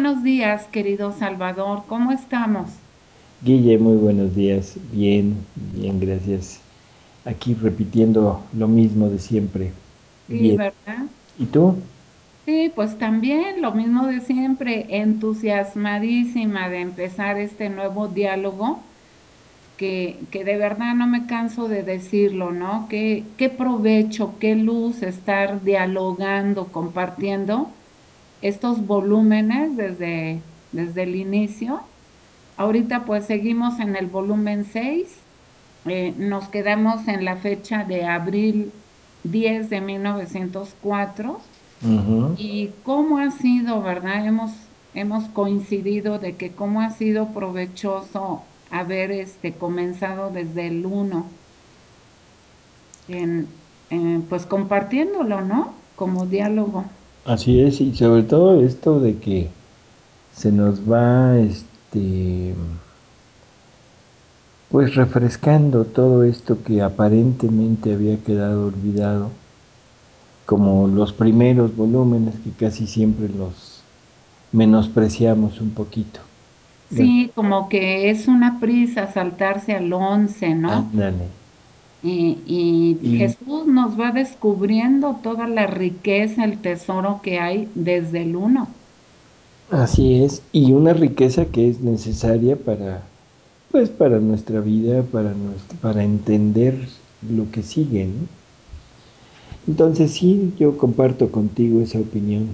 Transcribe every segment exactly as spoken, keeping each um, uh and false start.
buenos días, querido Salvador. ¿Cómo estamos? Guille, muy buenos días. Bien, bien, gracias. Aquí repitiendo lo mismo de siempre. Sí, Bien. ¿verdad? ¿Y tú? Sí, pues también lo mismo de siempre, entusiasmadísima de empezar este nuevo diálogo que, que de verdad no me canso de decirlo, ¿no? Qué, qué provecho, qué luz estar dialogando, compartiendo estos volúmenes desde, desde el inicio. Ahorita pues seguimos en el volumen seis. Eh, nos quedamos en la fecha de abril diez de mil novecientos cuatro Ujú. y cómo ha sido, ¿verdad? Hemos, hemos coincidido de que cómo ha sido provechoso haber este, comenzado desde el uno en, en, pues compartiéndolo, ¿no? Como diálogo. Así es, y sobre todo esto de que se nos va, este, pues refrescando todo esto que aparentemente había quedado olvidado, como los primeros volúmenes que casi siempre los menospreciamos un poquito. Bueno, Sí, como que es una prisa saltarse al once, ¿no? ándale. Y, y Y Jesús nos va descubriendo toda la riqueza, el tesoro que hay desde el uno. así es, y una riqueza que es necesaria para, pues, para nuestra vida, para, nuestro, para entender lo que sigue, ¿no? Entonces sí, yo comparto contigo esa opinión.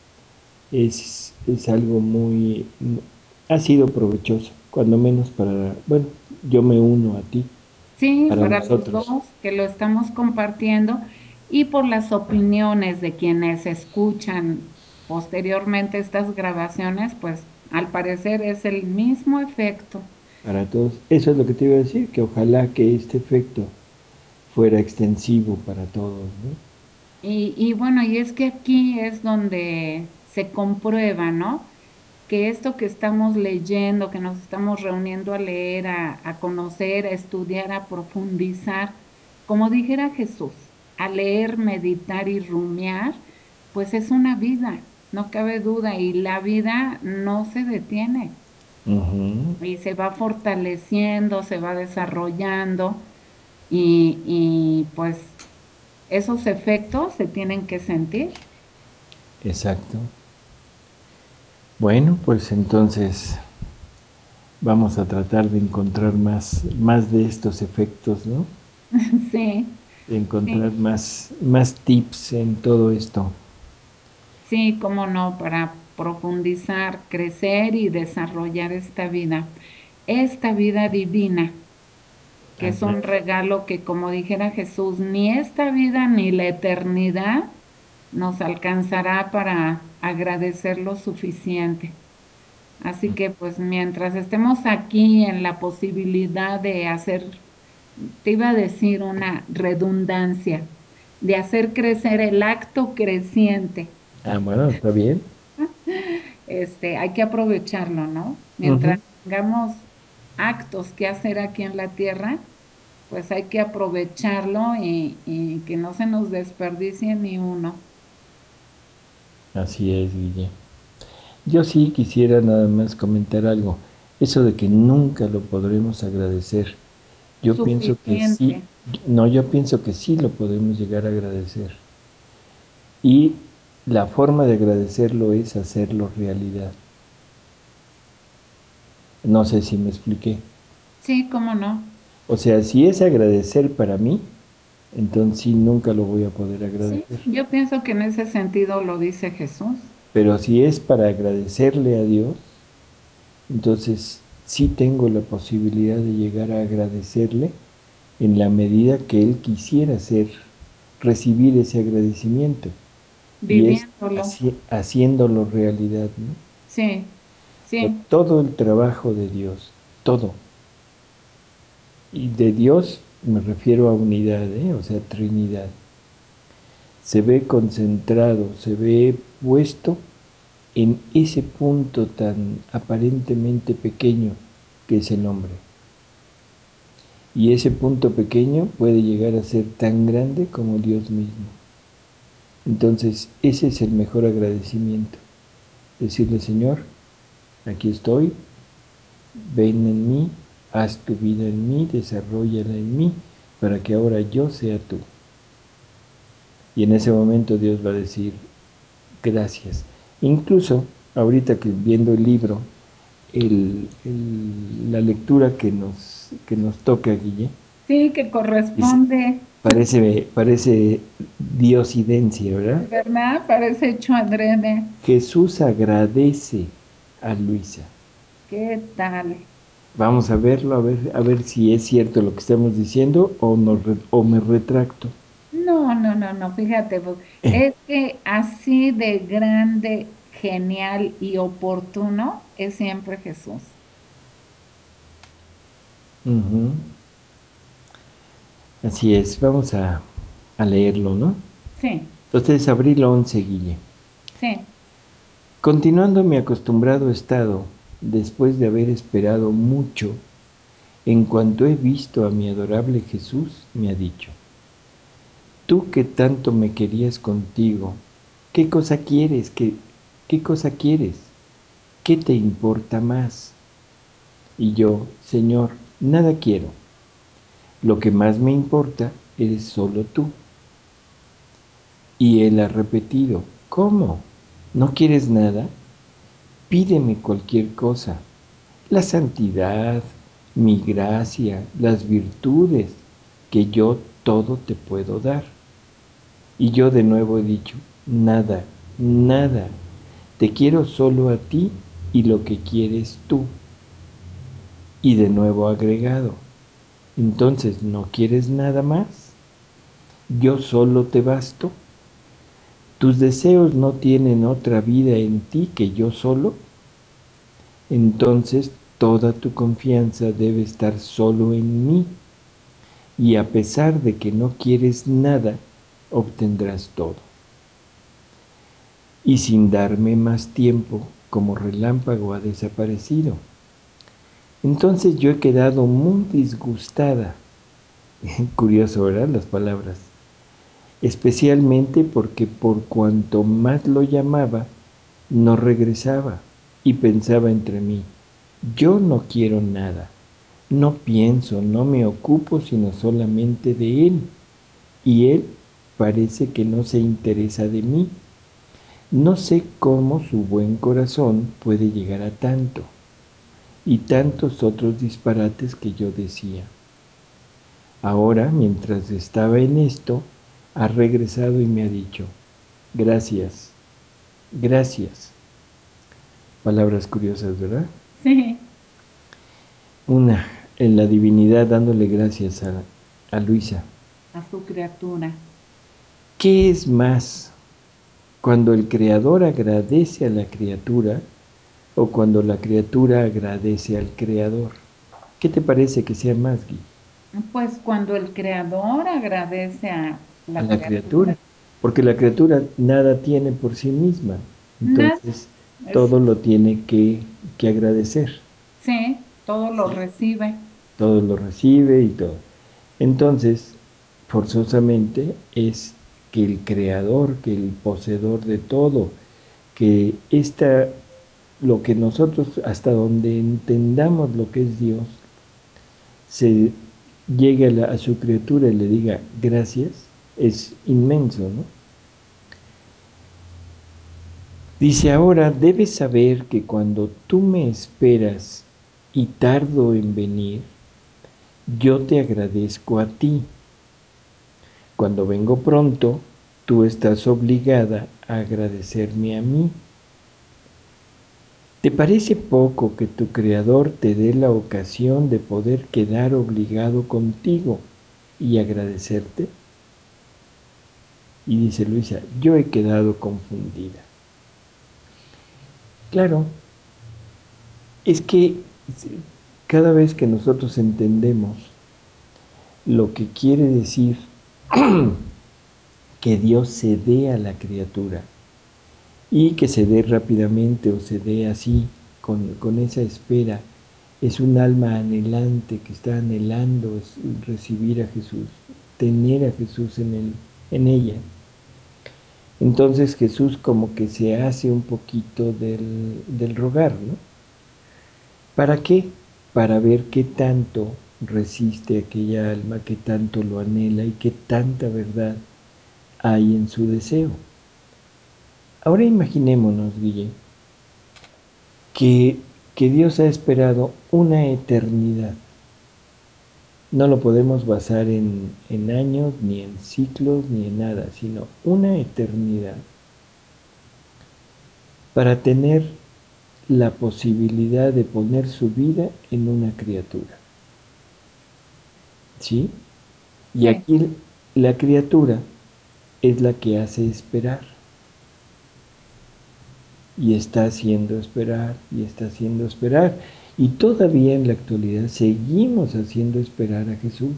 Es, es algo muy, ha sido provechoso, cuando menos para, bueno, yo me uno a ti, Sí, para para los nosotros, dos que lo estamos compartiendo y por las opiniones de quienes escuchan posteriormente estas grabaciones, pues al parecer es el mismo efecto. para todos. Eso es lo que te iba a decir, que ojalá que este efecto fuera extensivo para todos, ¿no? Y, y bueno, y es que aquí es donde se comprueba, ¿no? Que esto que estamos leyendo, que nos estamos reuniendo a leer, a, a conocer, a estudiar, a profundizar, como dijera Jesús, a leer, meditar y rumiar, pues es una vida, no cabe duda, y la vida no se detiene Ujú. y se va fortaleciendo, se va desarrollando y, y pues esos efectos se tienen que sentir. Exacto. Bueno, pues entonces vamos a tratar de encontrar más, más de estos efectos, ¿no? Sí, De encontrar sí. más, más tips en todo esto. Sí, cómo no, para profundizar, crecer y desarrollar esta vida, esta vida divina, que es un Ándale. regalo que, como dijera Jesús, ni esta vida ni la eternidad nos alcanzará para agradecer lo suficiente. Así que, pues, mientras estemos aquí en la posibilidad de hacer, te iba a decir una redundancia, de hacer crecer el acto creciente. Ah, bueno, está bien. Este, hay que aprovecharlo, ¿no? Mientras Ujú. tengamos actos que hacer aquí en la tierra, pues hay que aprovecharlo y, y que no se nos desperdicie ni uno. Así es, Guille. Yo sí quisiera nada más comentar algo. Eso de que nunca lo podremos agradecer. Yo pienso que sí, Suficiente. no, yo pienso que sí lo podemos llegar a agradecer. Y la forma de agradecerlo es hacerlo realidad. No sé si me expliqué. Sí, cómo no. O sea, si es agradecer para mí, entonces sí nunca lo voy a poder Sí, agradecer. yo pienso que en ese sentido lo dice Jesús. Pero si es para agradecerle a Dios, entonces sí tengo la posibilidad de llegar a agradecerle en la medida que Él quisiera ser, recibir ese agradecimiento. Y es Viviéndolo. haci- haciéndolo realidad, ¿no? Sí, O sea, sí, todo el trabajo de Dios, todo. Y de Dios me refiero a unidad, ¿eh? O sea, Trinidad. Se ve concentrado, se ve puesto en ese punto tan aparentemente pequeño que es el hombre. Y ese punto pequeño puede llegar a ser tan grande como Dios mismo. Entonces, ese es el mejor agradecimiento. Decirle, Señor, aquí estoy, ven en mí, haz tu vida en mí, desarrollala en mí, para que ahora yo sea tú. Y en ese momento Dios va a decir, gracias. Incluso, ahorita que viendo el libro, el, el, la lectura que nos, que nos toca, Guille, Sí, que dice, corresponde, parece, parece diosidencia, ¿verdad? ¿verdad? Parece hecho adrede. Jesús agradece a Luisa. ¿Qué tal? Vamos a verlo, a ver, a ver si es cierto lo que estamos diciendo o, nos, o me retracto. No, no, no, no, fíjate, pues, Eh, es que así de grande, genial y oportuno es siempre Jesús. uh-huh. Así es, vamos a, a leerlo, ¿no? Sí, Entonces, abril once, Guille. sí, Continuando mi acostumbrado estado, después de haber esperado mucho, en cuanto he visto a mi adorable Jesús, me ha dicho, tú que tanto me querías contigo, ¿qué cosa quieres? ¿Qué, qué cosa quieres? ¿Qué te importa más? Y yo, Señor, nada quiero. Lo que más me importa eres solo tú. Y él ha repetido, ¿cómo? ¿No quieres nada? Pídeme cualquier cosa. La santidad, mi gracia, las virtudes, que yo todo te puedo dar. Y yo de nuevo he dicho, nada, nada. Te quiero solo a ti y lo que quieres tú. Y de nuevo agregado, entonces ¿no quieres nada más? ¿Yo solo te basto? ¿Tus deseos no tienen otra vida en ti que yo solo? Entonces toda tu confianza debe estar solo en mí, y a pesar de que no quieres nada, obtendrás todo. Y sin darme más tiempo, como relámpago ha desaparecido. Entonces yo he quedado muy disgustada. Curioso, ¿verdad? Las palabras. Especialmente porque por cuanto más lo llamaba, no regresaba y pensaba entre mí, yo no quiero nada, no pienso, no me ocupo sino solamente de él, y él parece que no se interesa de mí. No sé cómo su buen corazón puede llegar a tanto, y tantos otros disparates que yo decía. Ahora, mientras estaba en esto, ha regresado y me ha dicho, gracias, gracias. Palabras curiosas, ¿verdad? sí, Una, en la divinidad dándole gracias a, a Luisa. a su criatura. ¿Qué es más cuando el creador agradece a la criatura o cuando la criatura agradece al creador? ¿Qué te parece que sea más, Gui? Pues cuando el creador agradece a A la la criatura. criatura, Porque la criatura nada tiene por sí misma. nada, Entonces, es, todo lo tiene que, que agradecer. sí, todo lo ¿Sí? recibe. Todo lo recibe y todo. Entonces, forzosamente es que el creador, que el poseedor de todo, que esta, lo que nosotros, hasta donde entendamos lo que es Dios, se llegue a, la- a su criatura y le diga gracias, es inmenso, ¿no? Dice ahora, debes saber que cuando tú me esperas y tardo en venir, yo te agradezco a ti. Cuando vengo pronto, tú estás obligada a agradecerme a mí. ¿Te parece poco que tu Creador te dé la ocasión de poder quedar obligado contigo y agradecerte? Y dice Luisa, yo he quedado confundida. Claro, es que cada vez que nosotros entendemos lo que quiere decir que Dios se dé a la criatura y que se dé rápidamente o se dé así con, con esa espera, es un alma anhelante que está anhelando recibir a Jesús, tener a Jesús en, él, en ella. Entonces Jesús como que se hace un poquito del, del rogar, ¿no? ¿Para qué? Para ver qué tanto resiste aquella alma, qué tanto lo anhela y qué tanta verdad hay en su deseo. Ahora imaginémonos, Guille, que, que Dios ha esperado una eternidad. No lo podemos basar en, en años, ni en ciclos, ni en nada, sino una eternidad para tener la posibilidad de poner su vida en una criatura. ¿Sí? Y Sí, aquí la criatura es la que hace esperar. Y está haciendo esperar, y está haciendo esperar. Y todavía en la actualidad seguimos haciendo esperar a Jesús.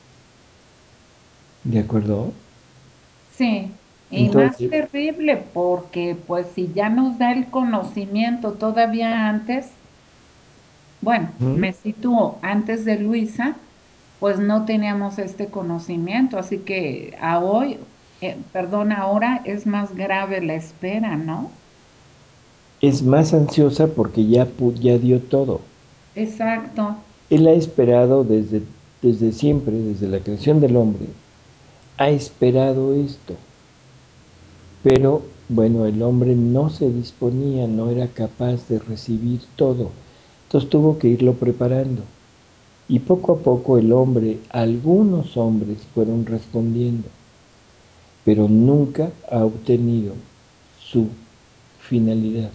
¿De acuerdo? sí. Y más Entonces, terrible porque pues si ya nos da el conocimiento todavía antes, bueno, ¿Mm? me sitúo antes de Luisa, pues no teníamos este conocimiento, así que a hoy, eh, perdón, ahora es más grave la espera, ¿no? Es más ansiosa porque ya, ya dio todo. Exacto. Él ha esperado desde, desde siempre, desde la creación del hombre, ha esperado esto. Pero bueno, el hombre no se disponía, no era capaz de recibir todo. Entonces tuvo que irlo preparando. Y poco a poco el hombre, algunos hombres fueron respondiendo, pero nunca ha obtenido su finalidad.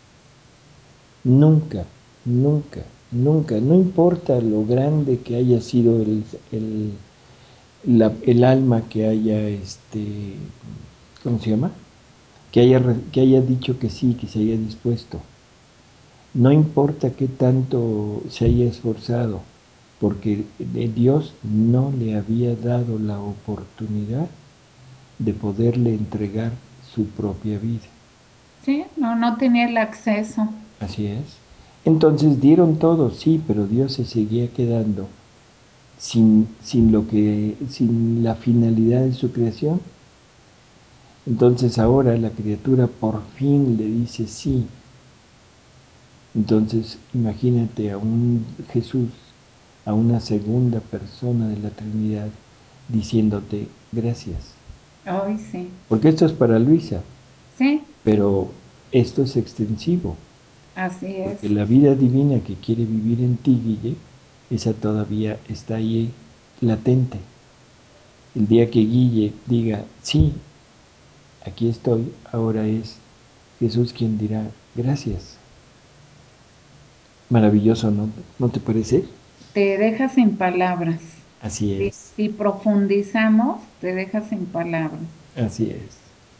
Nunca, nunca, nunca. No importa lo grande que haya sido el, el, la, el alma que haya, este, ¿cómo se llama? Que haya, que haya dicho que sí, que se haya dispuesto. No importa qué tanto se haya esforzado, porque Dios no le había dado la oportunidad de poderle entregar su propia vida. Sí, no, no tenía el acceso. Así es. Entonces dieron todo, sí, pero Dios se seguía quedando sin, sin lo que, sin la finalidad de su creación. Entonces ahora la criatura por fin le dice sí. Entonces imagínate a un Jesús, a una segunda persona de la Trinidad, diciéndote gracias. Ay, sí. Porque esto es para Luisa, Sí, pero esto es extensivo, así porque es. la vida divina que quiere vivir en ti, Guille, esa todavía está ahí latente. El día que Guille diga, sí, aquí estoy, ahora es Jesús quien dirá, gracias. Maravilloso, ¿no? ¿No te parece? Te deja sin palabras. Así Si, es, si profundizamos, te deja sin palabras. así es.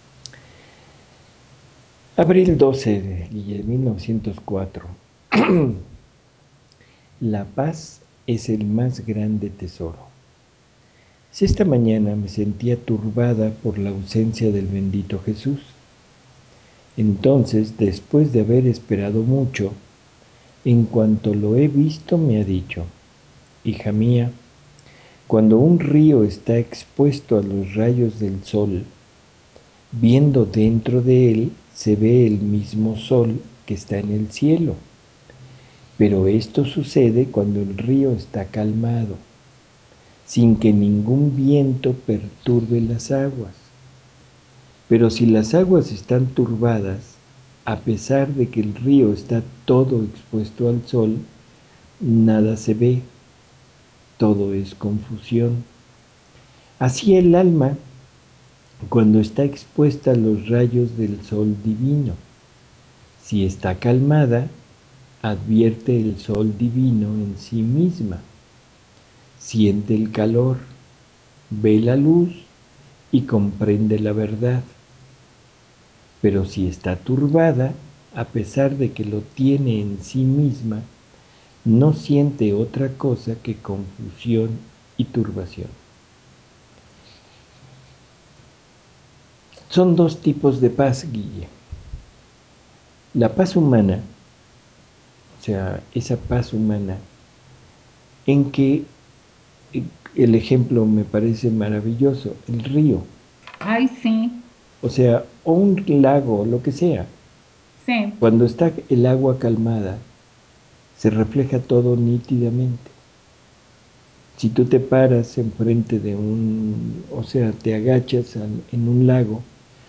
Abril doce de Guille, mil novecientos cuatro. La paz es el más grande tesoro. Si esta mañana me sentía turbada por la ausencia del bendito Jesús, entonces, después de haber esperado mucho, en cuanto lo he visto me ha dicho, hija mía, cuando un río está expuesto a los rayos del sol, viendo dentro de él se ve el mismo sol que está en el cielo. Pero esto sucede cuando el río está calmado, sin que ningún viento perturbe las aguas. Pero si las aguas están turbadas, a pesar de que el río está todo expuesto al sol, nada se ve, todo es confusión. Así el alma, cuando está expuesta a los rayos del sol divino, si está calmada, advierte el sol divino en sí misma, siente el calor, ve la luz y comprende la verdad. Pero si está turbada, a pesar de que lo tiene en sí misma, no siente otra cosa que confusión y turbación. Son dos tipos de paz, Guille. La paz humana, o sea, esa paz humana, en que el ejemplo me parece maravilloso, el río, Ay, sí, o sea, o un lago, lo que sea. sí, Cuando está el agua calmada, se refleja todo nítidamente. Si tú te paras enfrente de un, o sea, te agachas al- en un lago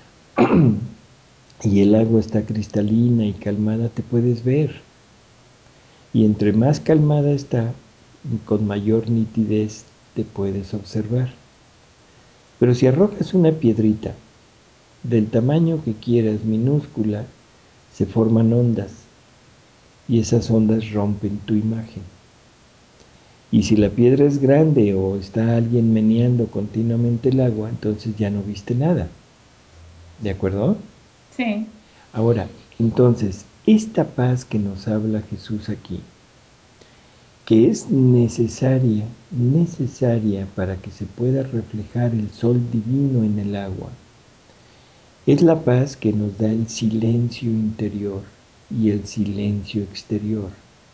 y el agua está cristalina y calmada, te puedes ver. Y entre más calmada está, con mayor nitidez te puedes observar. Pero si arrojas una piedrita del tamaño que quieras, minúscula, se forman ondas y esas ondas rompen tu imagen. Y si la piedra es grande o está alguien meneando continuamente el agua, entonces ya no viste nada. ¿De acuerdo? Sí, Ahora, entonces, esta paz que nos habla Jesús aquí, que es necesaria, necesaria para que se pueda reflejar el sol divino en el agua, es la paz que nos da el silencio interior y el silencio exterior.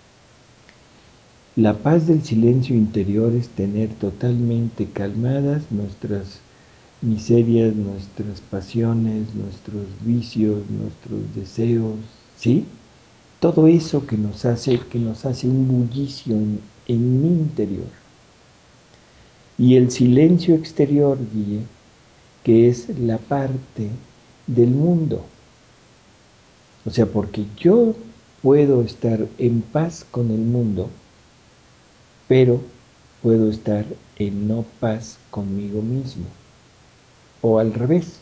La paz del silencio interior es tener totalmente calmadas nuestras miserias, nuestras pasiones, nuestros vicios, nuestros deseos, ¿sí? Todo eso que nos hace, que nos hace un bullicio en, en mi interior. Y el silencio exterior, Guille, que es la parte del mundo. O sea, porque yo puedo estar en paz con el mundo, pero puedo estar en no paz conmigo mismo. O al revés,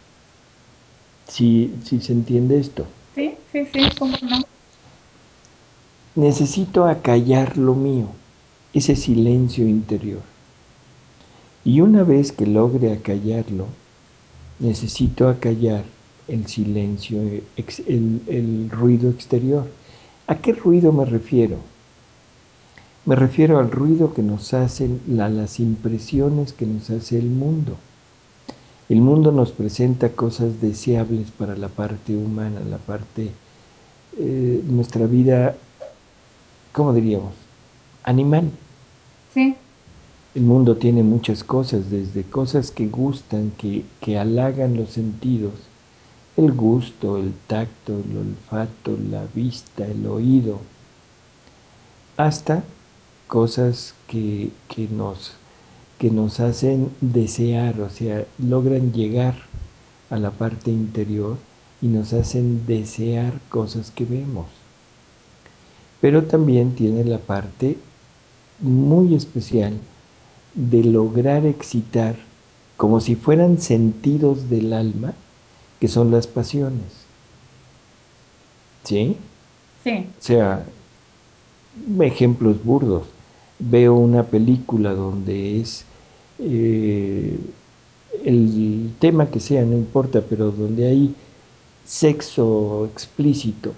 si, si se entiende esto. sí, sí, sí, ¿cómo no? Necesito acallar lo mío, ese silencio interior. Y una vez que logre acallarlo, necesito acallar el silencio, el, el ruido exterior. ¿A qué ruido me refiero? Me refiero al ruido que nos hacen, a las impresiones que nos hace el mundo. El mundo nos presenta cosas deseables para la parte humana, la parte, eh, nuestra vida, ¿cómo diríamos? Animal. Sí, El mundo tiene muchas cosas, desde cosas que gustan, que, que halagan los sentidos, el gusto, el tacto, el olfato, la vista, el oído, hasta cosas que, que nos, que nos hacen desear, o sea, logran llegar a la parte interior y nos hacen desear cosas que vemos. Pero también tiene la parte muy especial de lograr excitar como si fueran sentidos del alma, que son las pasiones. ¿Sí? sí, O sea, ejemplos burdos. Veo una película donde es eh, el tema que sea, no importa, pero donde hay sexo explícito.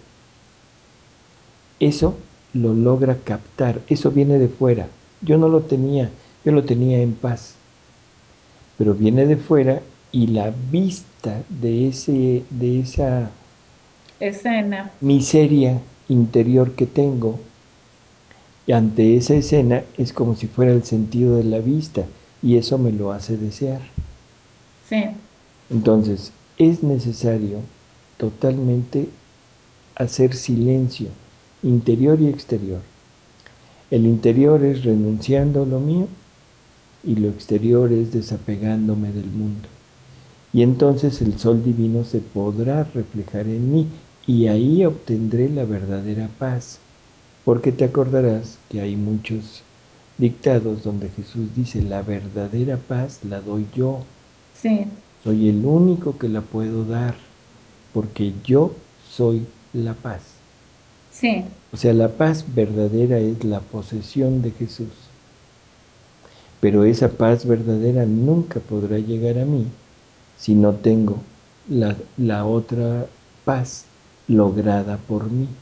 Eso lo logra captar, eso viene de fuera. Yo no lo tenía, yo lo tenía en paz, pero viene de fuera y la vista de, ese, de esa escena, miseria interior que tengo ante esa escena es como si fuera el sentido de la vista y eso me lo hace desear. sí, Entonces, es necesario totalmente hacer silencio, interior y exterior. El interior es renunciando a lo mío y lo exterior es desapegándome del mundo. Y entonces el sol divino se podrá reflejar en mí y ahí obtendré la verdadera paz. Porque te acordarás que hay muchos dictados donde Jesús dice, la verdadera paz la doy yo. sí, Soy el único que la puedo dar, porque yo soy la paz. sí, O sea, la paz verdadera es la posesión de Jesús. Pero esa paz verdadera nunca podrá llegar a mí si no tengo la, la otra paz lograda por mí.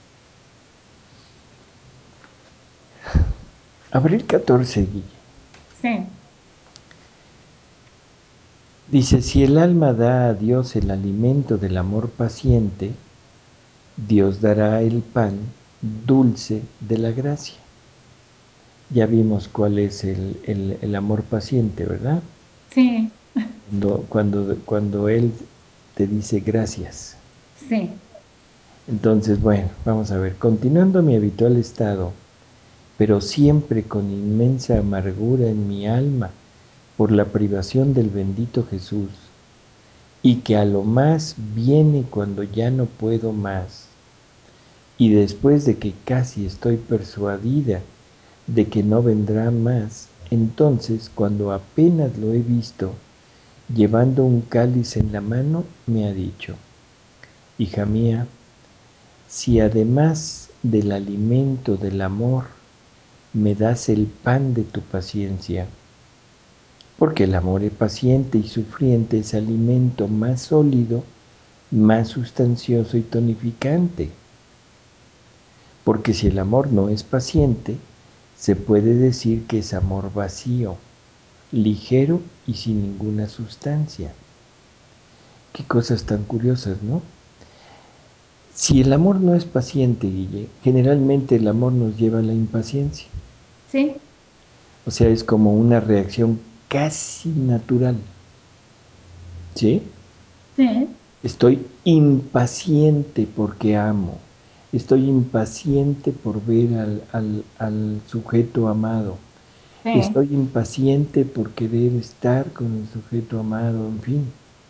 Abril catorce, Guille. sí, Dice, si el alma da a Dios el alimento del amor paciente, Dios dará el pan dulce de la gracia. Ya vimos cuál es el, el, el amor paciente, ¿verdad? sí, Cuando, cuando, cuando Él te dice gracias. sí, Entonces, bueno, vamos a ver, continuando mi habitual estado, pero siempre con inmensa amargura en mi alma por la privación del bendito Jesús, y que a lo más viene cuando ya no puedo más, y después de que casi estoy persuadida de que no vendrá más, entonces cuando apenas lo he visto, llevando un cáliz en la mano, me ha dicho, hija mía, si además del alimento del amor me das el pan de tu paciencia, porque el amor es paciente y sufriente es alimento más sólido, más sustancioso y tonificante. Porque si el amor no es paciente, se puede decir que es amor vacío, ligero y sin ninguna sustancia. Qué cosas tan curiosas, ¿no? Si el amor no es paciente, Guille, generalmente el amor nos lleva a la impaciencia. Sí, O sea, es como una reacción casi natural. ¿Sí? sí, Estoy impaciente porque amo. Estoy impaciente por ver al, al, al sujeto amado. sí, Estoy impaciente por querer estar con el sujeto amado, en fin.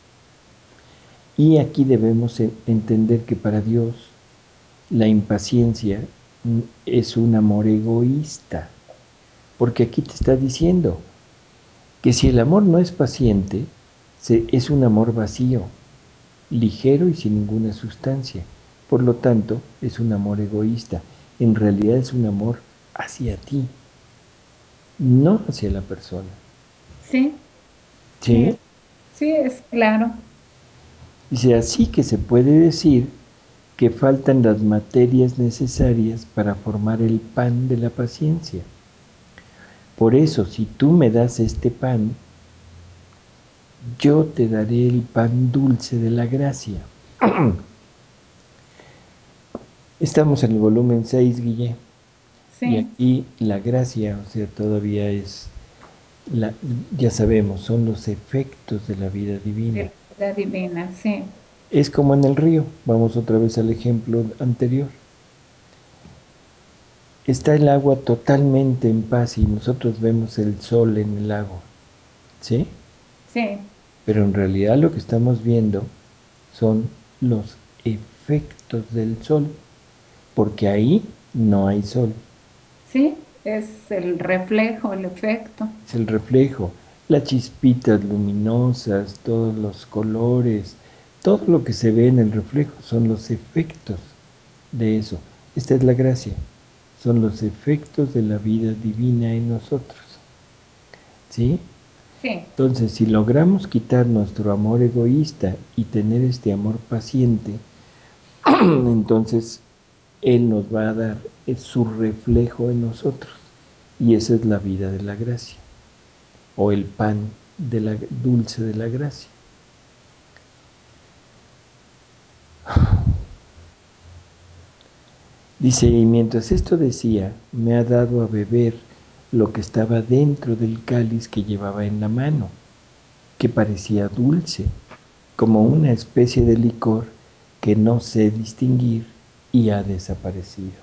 Y aquí debemos entender que para Dios la impaciencia es un amor egoísta, porque aquí te está diciendo que si el amor no es paciente, es un amor vacío, ligero y sin ninguna sustancia. Por lo tanto, es un amor egoísta. En realidad es un amor hacia ti, no hacia la persona. sí, sí, ¿Sí? sí, es claro. Dice, así que se puede decir que faltan las materias necesarias para formar el pan de la paciencia. Por eso, si tú me das este pan, yo te daré el pan dulce de la gracia. Estamos en el volumen seis, Guille, y Sí, aquí la gracia, o sea, todavía es, la, ya sabemos, son los efectos de la vida divina. de la divina, sí, Es como en el río, vamos otra vez al ejemplo anterior. Está el agua totalmente en paz y nosotros vemos el sol en el agua, ¿sí? sí, Pero en realidad lo que estamos viendo son los efectos del sol, porque ahí no hay sol, sí, es el reflejo, el efecto. es el reflejo, las chispitas luminosas, todos los colores, todo lo que se ve en el reflejo son los efectos de eso. Esta es la gracia, son los efectos de la vida divina en nosotros, ¿sí? Sí, Entonces, si logramos quitar nuestro amor egoísta y tener este amor paciente, entonces Él nos va a dar su reflejo en nosotros. Y esa es la vida de la gracia, o el pan de la, dulce de la gracia. Dice, y mientras esto decía, me ha dado a beber lo que estaba dentro del cáliz que llevaba en la mano, que parecía dulce, como una especie de licor que no sé distinguir y ha desaparecido.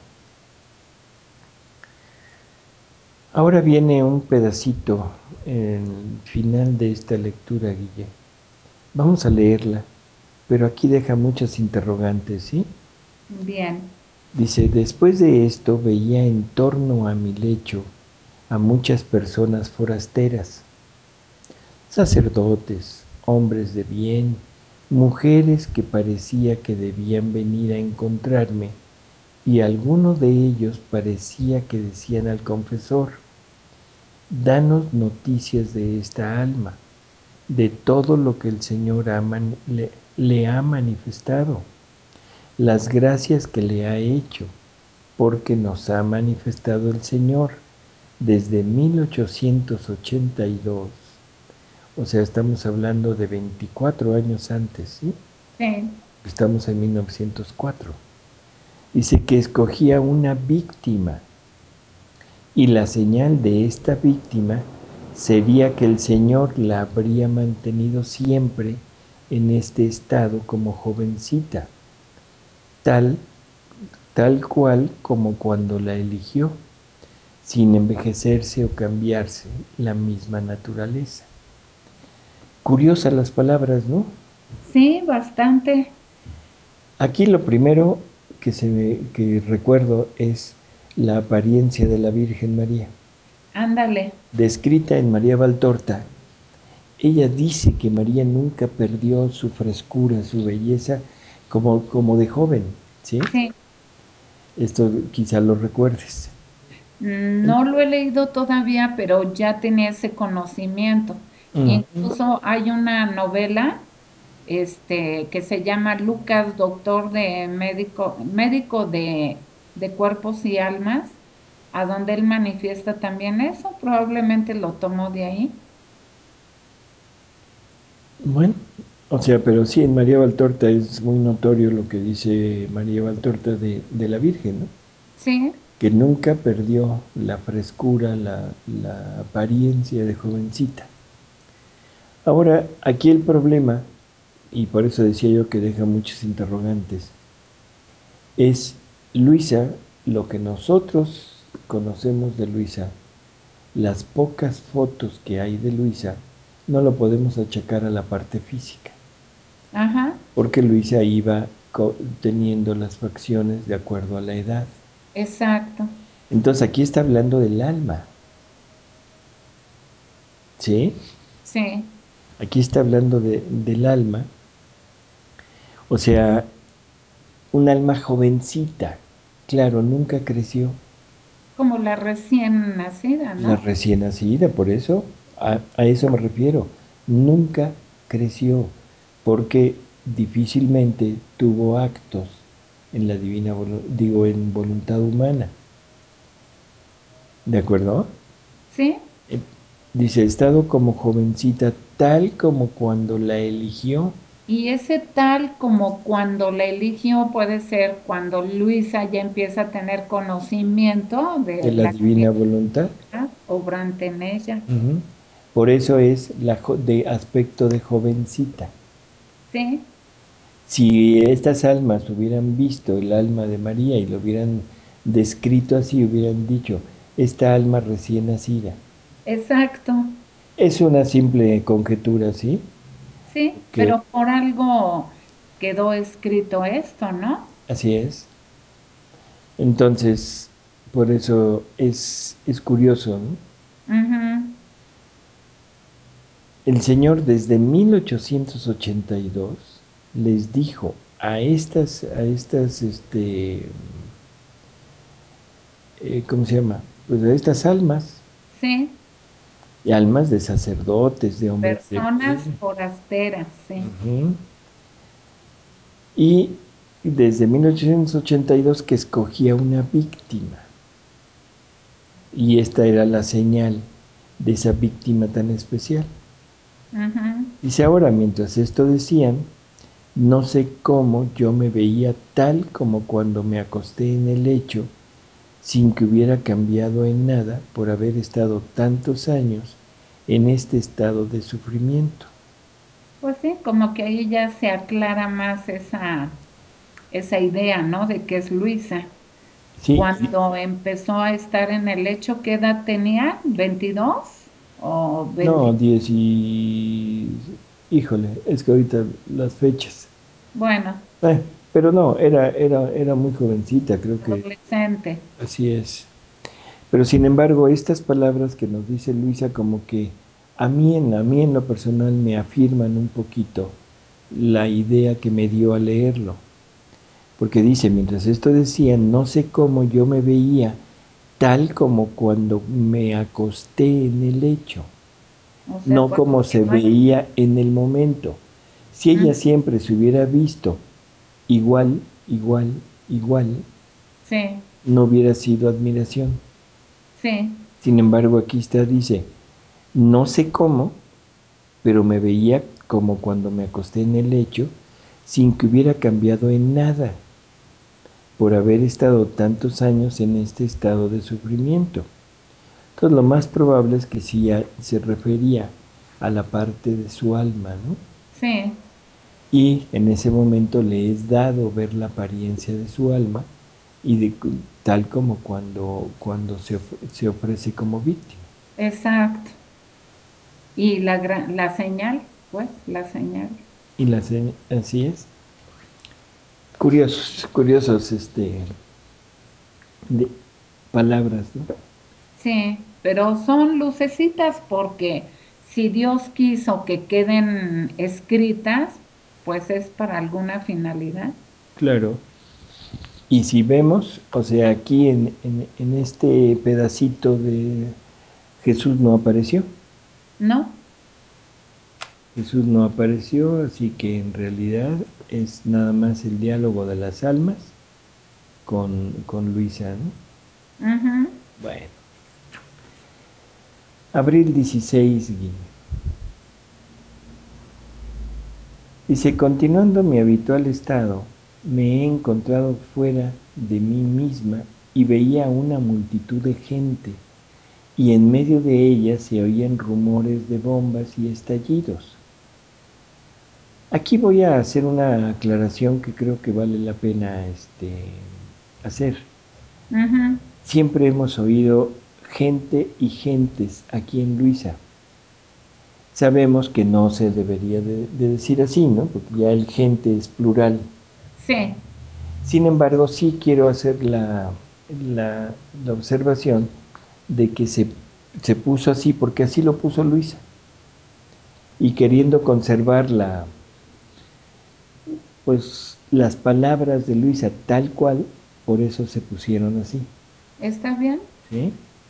Ahora viene un pedacito, el final de esta lectura, Guille. Vamos a leerla, pero aquí deja muchas interrogantes, ¿sí? bien, Dice, después de esto veía en torno a mi lecho a muchas personas forasteras, sacerdotes, hombres de bien, mujeres que parecía que debían venir a encontrarme, y algunos de ellos parecía que decían al confesor, danos noticias de esta alma, de todo lo que el Señor ha le, le ha manifestado, las gracias que le ha hecho, porque nos ha manifestado el Señor desde mil ochocientos ochenta y dos. O sea, estamos hablando de veinticuatro años antes, ¿sí? sí, Estamos en mil novecientos cuatro. Dice que escogía una víctima y la señal de esta víctima sería que el Señor la habría mantenido siempre en este estado como jovencita. tal, tal cual como cuando la eligió, sin envejecerse o cambiarse la misma naturaleza. Curiosas las palabras, ¿no? Sí, bastante. Aquí lo primero que, se me, que recuerdo es la apariencia de la Virgen María, Ándale. descrita en María Valtorta. Ella dice que María nunca perdió su frescura, su belleza, como, como de joven, ¿sí? Sí. Esto quizá lo recuerdes. No lo he leído todavía, pero ya tenía ese conocimiento. Uh-huh. Incluso hay una novela, este, que se llama Lucas, doctor de médico, médico de, de cuerpos y almas, a donde él manifiesta también eso. Probablemente lo tomó de ahí. Bueno, o sea, pero sí, en María Valtorta es muy notorio lo que dice María Valtorta de, de la Virgen, ¿no? Sí, Que nunca perdió la frescura, la, la apariencia de jovencita. Ahora, aquí el problema, y por eso decía yo que deja muchos interrogantes, es Luisa, lo que nosotros conocemos de Luisa, las pocas fotos que hay de Luisa, no lo podemos achacar a la parte física, ajá, porque Luisa iba teniendo las facciones de acuerdo a la edad. exacto. Entonces aquí está hablando del alma, ¿sí? Sí, Aquí está hablando de, del alma, o sea, un alma jovencita, claro, nunca creció, como la recién nacida, la ¿no? recién nacida, por eso, a, a eso me refiero, nunca creció, porque difícilmente tuvo actos en la divina, digo, en voluntad humana, ¿de acuerdo? Sí. Eh, Dice, estado como jovencita, tal como cuando la eligió Y ese tal como cuando la eligió puede ser cuando Luisa ya empieza a tener conocimiento de de la la divina voluntad. divinidad obrante en ella. Uh-huh. Por eso es la de aspecto de jovencita. Sí, Si estas almas hubieran visto el alma de María y lo hubieran descrito así, hubieran dicho, esta alma recién nacida. exacto. Es una simple conjetura, ¿sí? Sí, Que pero por algo quedó escrito esto, ¿no? así es. Entonces, por eso es, es curioso, ¿no? Ujú. El Señor desde mil ochocientos ochenta y dos les dijo a estas, a estas, este, eh, ¿cómo se llama? Pues a estas almas, Sí, y almas de sacerdotes, de hombres de personas bien. forasteras, sí. Uh-huh. Y desde mil ochocientos ochenta y dos que escogía una víctima. Y esta era la señal de esa víctima tan especial. Ujú. Dice ahora, mientras esto decían, no sé cómo yo me veía tal como cuando me acosté en el lecho, sin que hubiera cambiado en nada por haber estado tantos años en este estado de sufrimiento. Pues sí, como que ahí ya se aclara más esa, esa idea, ¿no? De que es Luisa. Sí, Cuando empezó a estar en el lecho, ¿qué edad tenía? ¿Veintidós o no, veinte? diez y... Híjole, es que ahorita las fechas. Bueno, Eh, pero no, era, era, era muy jovencita, creo que adolescente. así es. Pero sin embargo, estas palabras que nos dice Luisa como que a mí en, a mí en lo personal me afirman un poquito la idea que me dio al leerlo. Porque dice, mientras esto decía, no sé cómo yo me veía tal como cuando me acosté en el lecho, O sea, no cuando como se quedó ahí. veía en el momento. Si Mm, ella siempre se hubiera visto igual, igual, igual, sí, no hubiera sido admiración. sí, Sin embargo, aquí está, dice, no sé cómo, pero me veía como cuando me acosté en el lecho, sin que hubiera cambiado en nada, por haber estado tantos años en este estado de sufrimiento. Entonces, lo más probable es que sí se refería a la parte de su alma, ¿no? sí. y en ese momento le es dado ver la apariencia de su alma y de, tal como cuando, cuando se, se ofrece como víctima. Exacto. Y la, gran- la señal, pues, la señal. Y la, así es. Curiosos, curiosos este, de palabras, ¿no? Sí, pero son lucecitas porque si Dios quiso que queden escritas, pues es para alguna finalidad, Claro. Y si vemos, o sea, aquí en, en, en este pedacito de Jesús no apareció. ¿no? Jesús no apareció, así que en realidad es nada más el diálogo de las almas con, con Luisa, ¿no? Ujú. Bueno, abril dieciséis, Guille. Dice, continuando mi habitual estado, me he encontrado fuera de mí misma y veía una multitud de gente, y en medio de ella se oían rumores de bombas y estallidos. Aquí voy a hacer una aclaración que creo que vale la pena este, hacer. Ujú. Siempre hemos oído gente y gentes aquí en Luisa. Sabemos que no se debería de, de decir así, ¿no? Porque ya el gente es plural. Sí, Sin embargo, sí quiero hacer la, la, la observación de que se, se puso así porque así lo puso Luisa. Y queriendo conservar la, pues, las palabras de Luisa tal cual, por eso se pusieron así. ¿está bien? ¿Sí?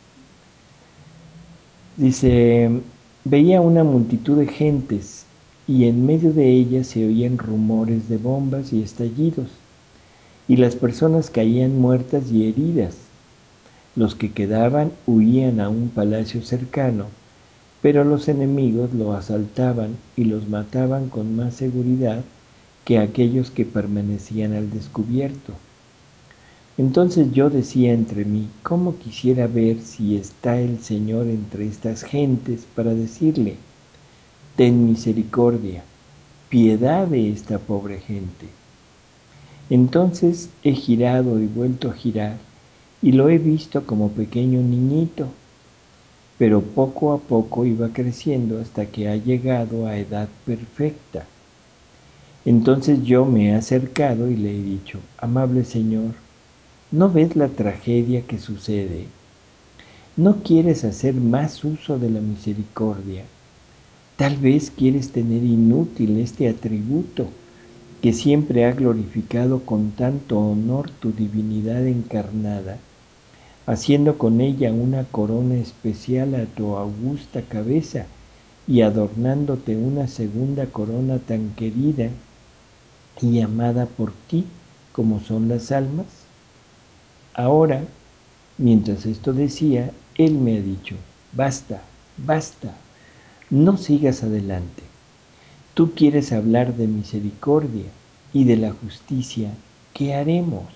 Dice, veía una multitud de gentes y en medio de ellas se oían rumores de bombas y estallidos, y las personas caían muertas y heridas. Los que quedaban huían a un palacio cercano, pero los enemigos lo asaltaban y los mataban con más seguridad que aquellos que permanecían al descubierto. Entonces yo decía entre mí, ¿cómo quisiera ver si está el Señor entre estas gentes para decirle, ten misericordia, piedad de esta pobre gente? Entonces he girado y vuelto a girar y lo he visto como pequeño niñito, pero poco a poco iba creciendo hasta que ha llegado a edad perfecta. Entonces yo me he acercado y le he dicho, amable Señor, ¿no ves la tragedia que sucede? ¿No quieres hacer más uso de la misericordia? Tal vez quieres tener inútil este atributo que siempre ha glorificado con tanto honor tu divinidad encarnada, haciendo con ella una corona especial a tu augusta cabeza y adornándote una segunda corona tan querida y amada por ti como son las almas. Ahora, mientras esto decía, él me ha dicho, basta, basta, no sigas adelante. Tú quieres hablar de misericordia y de la justicia. ¿Qué haremos?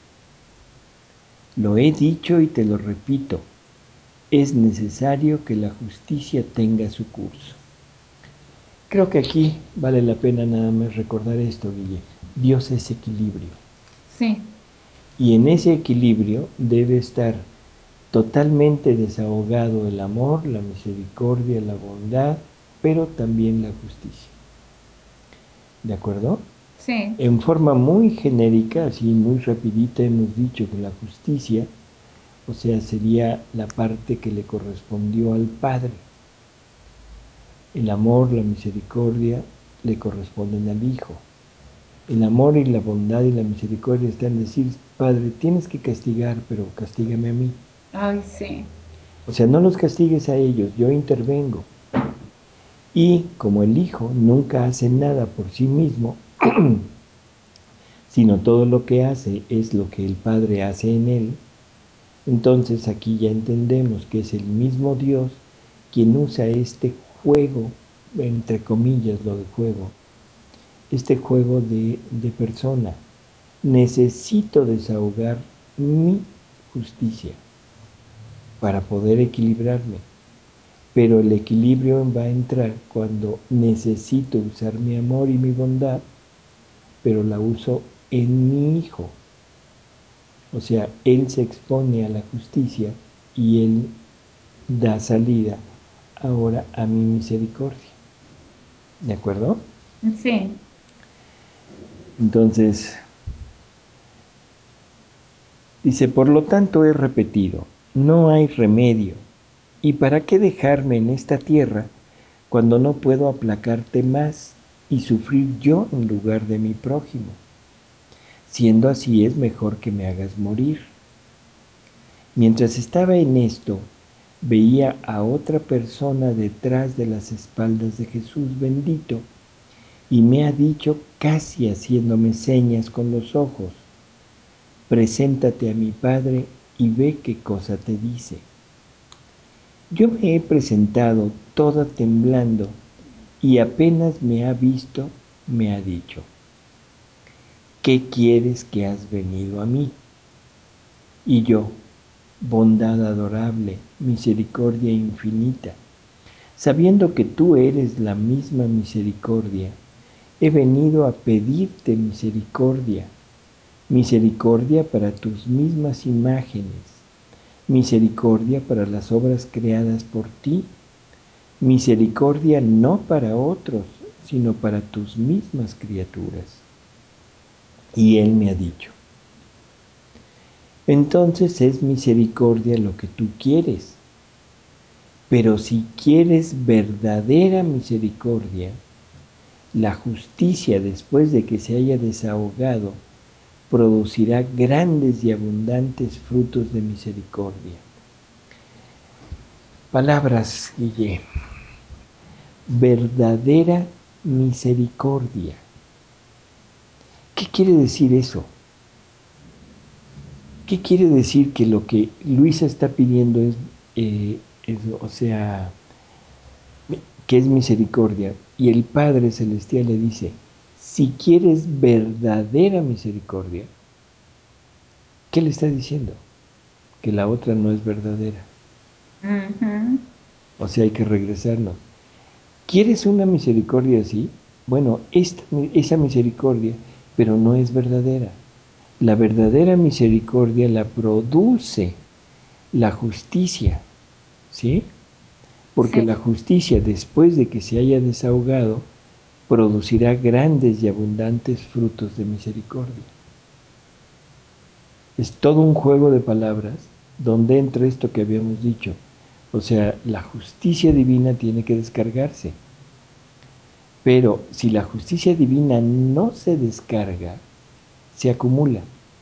Lo he dicho y te lo repito. Es necesario que la justicia tenga su curso. Creo que aquí vale la pena nada más recordar esto, Guille. Dios es equilibrio. Sí, Y en ese equilibrio debe estar totalmente desahogado el amor, la misericordia, la bondad, pero también la justicia. ¿De acuerdo? sí. En forma muy genérica, así muy rapidita, hemos dicho que la justicia, o sea, sería la parte que le correspondió al Padre. El amor, la misericordia le corresponden al Hijo. El amor y la bondad y la misericordia están en decir, Padre, tienes que castigar, pero castígame a mí. Ay, sí. O sea, no los castigues a ellos, yo intervengo. Y como el Hijo nunca hace nada por sí mismo, sino todo lo que hace es lo que el Padre hace en él, entonces aquí ya entendemos que es el mismo Dios quien usa este juego, entre comillas lo de juego, este juego de, de persona. Necesito desahogar mi justicia para poder equilibrarme, pero el equilibrio va a entrar cuando necesito usar mi amor y mi bondad pero la uso en mi hijo. O sea, él se expone a la justicia y él da salida ahora a mi misericordia. ¿De acuerdo? Sí, Entonces, dice, por lo tanto he repetido, no hay remedio. ¿Y para qué dejarme en esta tierra cuando no puedo aplacarte más y sufrir yo en lugar de mi prójimo? Siendo así es mejor que me hagas morir. Mientras estaba en esto, veía a otra persona detrás de las espaldas de Jesús bendito y me ha dicho casi haciéndome señas con los ojos, preséntate a mi Padre y ve qué cosa te dice. Yo me he presentado toda temblando y apenas me ha visto, me ha dicho, ¿qué quieres que has venido a mí? Y yo, bondad adorable, misericordia infinita, sabiendo que tú eres la misma misericordia, he venido a pedirte misericordia, misericordia para tus mismas imágenes, misericordia para las obras creadas por ti, misericordia no para otros, sino para tus mismas criaturas. Y él me ha dicho, entonces es misericordia lo que tú quieres, pero si quieres verdadera misericordia, la justicia después de que se haya desahogado producirá grandes y abundantes frutos de misericordia. Palabras, Guille. Verdadera misericordia. ¿Qué quiere decir eso? ¿Qué quiere decir que lo que Luisa está pidiendo es, eh, es, o sea, que es misericordia? Y el Padre Celestial le dice, si quieres verdadera misericordia, ¿qué le está diciendo? Que la otra no es verdadera. ujú, O sea, hay que regresarnos. ¿Quieres una misericordia así? Bueno, esta, esa misericordia, pero no es verdadera. La verdadera misericordia la produce la justicia, ¿sí? Porque la sí, justicia, después de que se haya desahogado, producirá grandes y abundantes frutos de misericordia. Es todo un juego de palabras donde entra esto que habíamos dicho. O sea, la justicia divina tiene que descargarse. Pero si la justicia divina no se descarga, se acumula.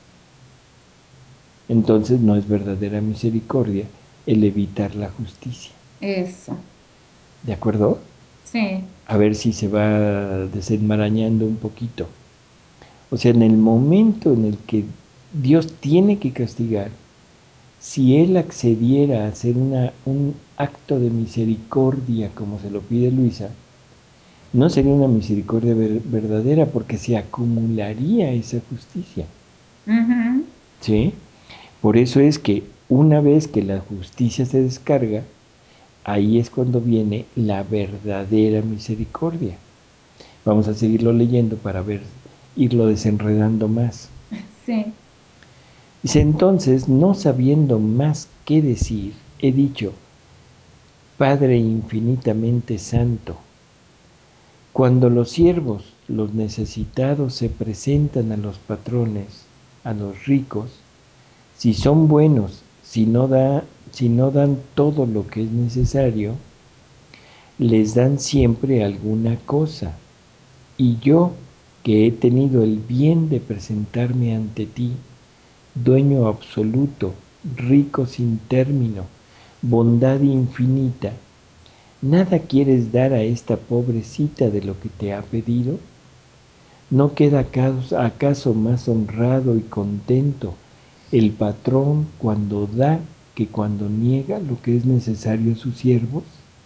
Entonces no es verdadera misericordia el evitar la justicia. eso, ¿De acuerdo? sí, A ver si se va desenmarañando un poquito. O sea, en el momento en el que Dios tiene que castigar, si Él accediera a hacer una, un acto de misericordia como se lo pide Luisa, no sería una misericordia ver, verdadera porque se acumularía esa justicia. ujú, ¿Sí? Por eso es que una vez que la justicia se descarga, ahí es cuando viene la verdadera misericordia. Vamos a seguirlo leyendo para ver, irlo desenredando más. sí, Dice entonces, no sabiendo más qué decir, he dicho, Padre infinitamente santo, cuando los siervos, los necesitados, se presentan a los patrones, a los ricos, si son buenos, si no, da, si no dan todo lo que es necesario, les dan siempre alguna cosa. Y yo, que he tenido el bien de presentarme ante ti, dueño absoluto, rico sin término, bondad infinita, ¿nada quieres dar a esta pobrecita de lo que te ha pedido? ¿No queda acaso más honrado y contento el patrón cuando da que cuando niega lo que es necesario a sus siervos?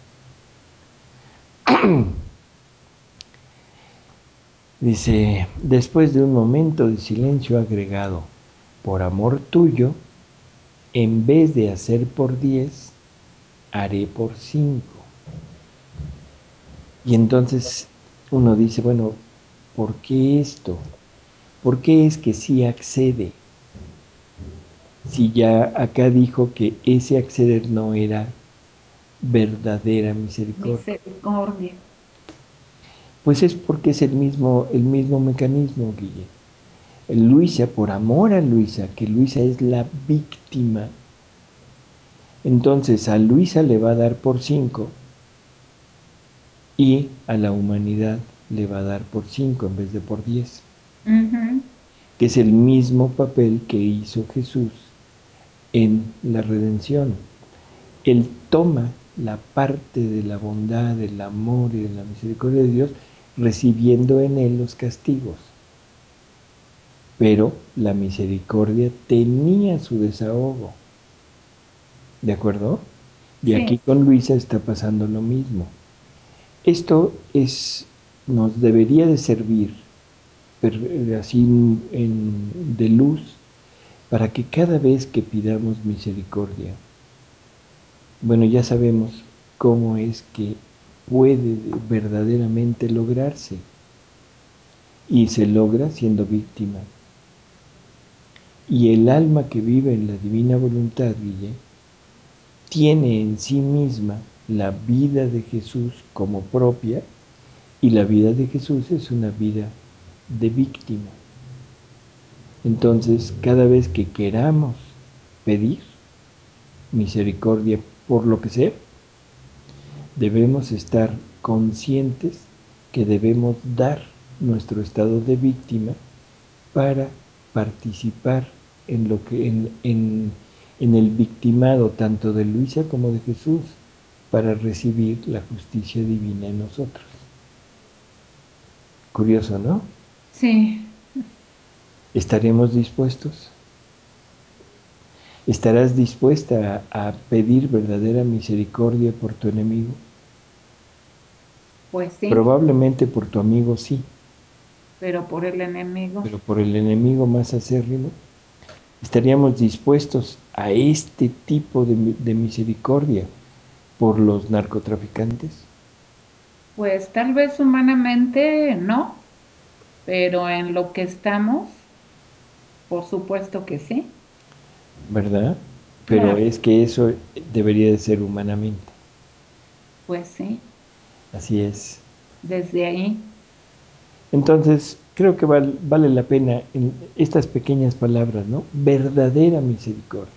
Dice, después de un momento de silencio agregado, por amor tuyo, en vez de hacer por diez, haré por cinco. Y entonces uno dice, bueno, ¿por qué esto? ¿por qué es que sí accede? Si ya acá dijo que ese acceder no era verdadera misericordia. Misericordia. Pues es porque es el mismo, el mismo mecanismo, Guille. Luisa, por amor a Luisa, que Luisa es la víctima, entonces a Luisa le va a dar por cinco y a la humanidad le va a dar por cinco en vez de por diez, Ujú. que es el mismo papel que hizo Jesús en la redención. Él toma la parte de la bondad, del amor y de la misericordia de Dios, recibiendo en él los castigos. Pero la misericordia tenía su desahogo, ¿de acuerdo? Y aquí Sí, con Luisa está pasando lo mismo. Esto es, nos debería de servir así en, de luz para que cada vez que pidamos misericordia, bueno, ya sabemos cómo es que puede verdaderamente lograrse y se logra siendo víctima. Y el alma que vive en la divina voluntad, Guille, tiene en sí misma la vida de Jesús como propia y la vida de Jesús es una vida de víctima. Entonces, cada vez que queramos pedir misericordia por lo que sea, debemos estar conscientes que debemos dar nuestro estado de víctima para participar en lo que en, en, en el victimado tanto de Luisa como de Jesús para recibir la justicia divina en nosotros. Curioso, ¿no? sí, ¿Estaremos dispuestos? ¿Estarás dispuesta a, a pedir verdadera misericordia por tu enemigo? pues sí, Probablemente por tu amigo sí, pero por el enemigo, pero por el enemigo más acérrimo, ¿estaríamos dispuestos a este tipo de, de misericordia por los narcotraficantes? pues tal vez humanamente no, pero en lo que estamos, por supuesto que sí, ¿Verdad? Pero claro, es que eso debería de ser humanamente. pues sí, Así es. desde ahí, Entonces, creo que val, vale la pena en estas pequeñas palabras, ¿no? Verdadera misericordia.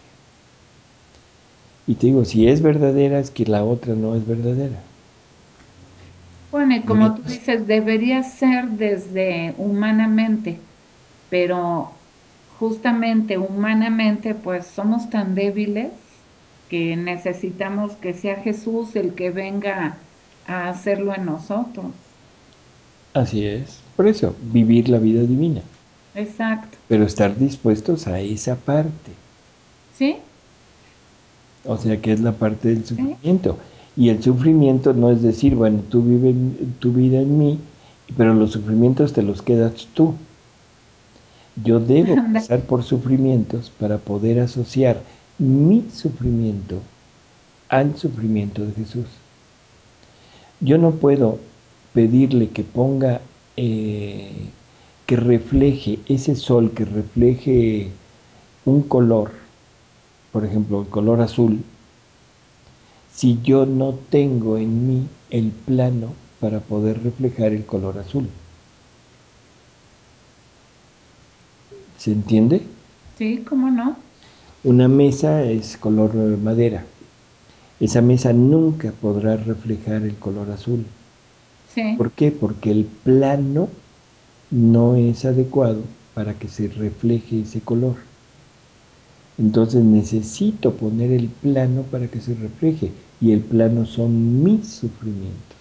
Y te digo, si es verdadera, es que la otra no es verdadera. bueno, y como tú Menos. dices, debería ser desde humanamente, pero justamente humanamente, pues somos tan débiles que necesitamos que sea Jesús el que venga a hacerlo en nosotros. Así es. Por eso, vivir la vida divina. Exacto, Pero estar dispuestos a esa parte. ¿sí? O sea, que es la parte del ¿Sí? sufrimiento. Y el sufrimiento no es decir, bueno, tú vives tu vida en mí, pero los sufrimientos te los quedas tú. Yo debo Anda. pasar por sufrimientos para poder asociar mi sufrimiento al sufrimiento de Jesús. Yo no puedo pedirle que ponga, eh, que refleje ese sol, que refleje un color, por ejemplo, el color azul, si yo no tengo en mí el plano para poder reflejar el color azul. ¿Se entiende? Sí, ¿cómo no? Una mesa es color madera. Esa mesa nunca podrá reflejar el color azul. ¿Por Sí, qué? Porque el plano no es adecuado para que se refleje ese color. Entonces necesito poner el plano para que se refleje. Y el plano son mis sufrimientos.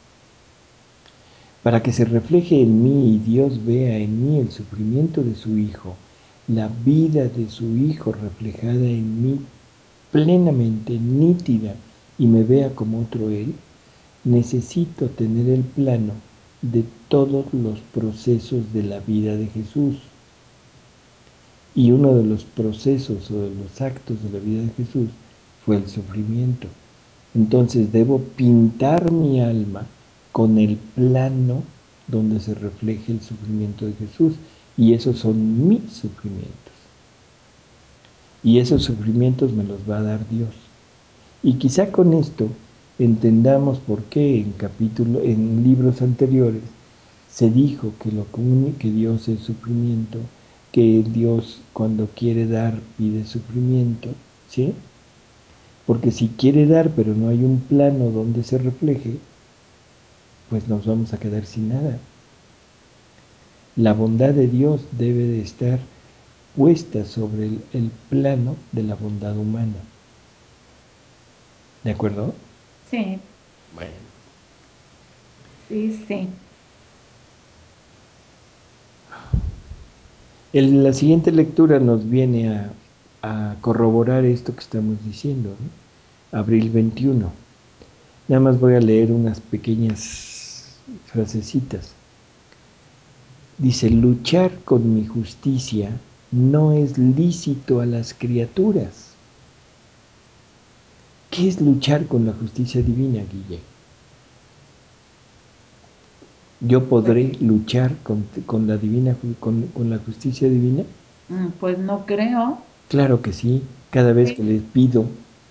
Para que se refleje en mí y Dios vea en mí el sufrimiento de su Hijo, la vida de su Hijo reflejada en mí plenamente nítida y me vea como otro Él, necesito tener el plano de todos los procesos de la vida de Jesús. Y uno de los procesos o de los actos de la vida de Jesús fue el sufrimiento. Entonces debo pintar mi alma con el plano donde se refleje el sufrimiento de Jesús. Y esos son mis sufrimientos. Y esos sufrimientos me los va a dar Dios. Y quizá con esto entendamos por qué en capítulo, en libros anteriores se dijo que lo común que Dios es sufrimiento, que Dios cuando quiere dar pide sufrimiento, ¿sí? Porque si quiere dar pero no hay un plano donde se refleje, pues nos vamos a quedar sin nada. La bondad de Dios debe de estar puesta sobre el, el plano de la bondad humana. ¿De acuerdo? Sí, Bueno. sí, sí. El, la siguiente lectura nos viene a, a corroborar esto que estamos diciendo, ¿no? Abril veintiuno. Nada más voy a leer unas pequeñas frasecitas. Dice, luchar con mi justicia no es lícito a las criaturas. ¿Qué es luchar con la justicia divina, Guille? ¿Yo Pues, podré luchar con, con la divina, con, con la justicia divina? mm, pues no creo. Claro que sí. Cada vez que Sí. le pido,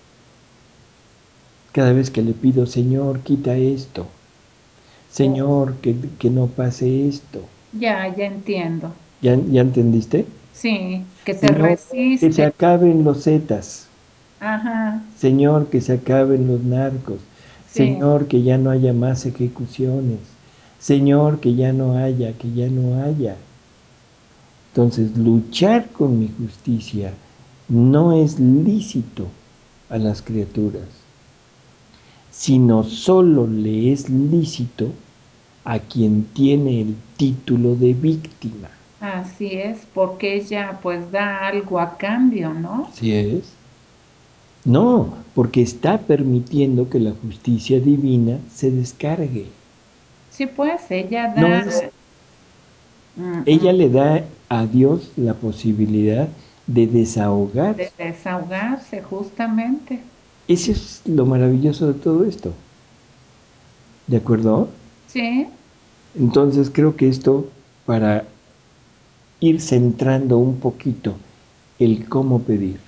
cada vez que le pido, Señor, quita esto. O- Señor, que, que no pase esto. ya, ya entiendo. ¿Ya, ¿Ya entendiste? Sí, que te Señor, que se resistes. acaben los zetas. Ajá, Señor, que se acaben los narcos. sí, Señor, que ya no haya más ejecuciones. Señor, que ya no haya, que ya no haya. Entonces, luchar con mi justicia no es lícito a las criaturas, sino solo le es lícito a quien tiene el título de víctima. así es, porque ella pues da algo a cambio, ¿no? ¿Sí es? No, porque está permitiendo que la justicia divina se descargue. Sí, pues ella No da, es, mm, ella mm, le da a Dios la posibilidad de desahogar. de desahogarse justamente. Eso es lo maravilloso de todo esto. ¿De acuerdo? Sí, Entonces creo que esto, para ir centrando un poquito el cómo pedir,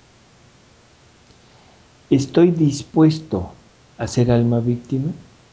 ¿estoy dispuesto a ser alma víctima?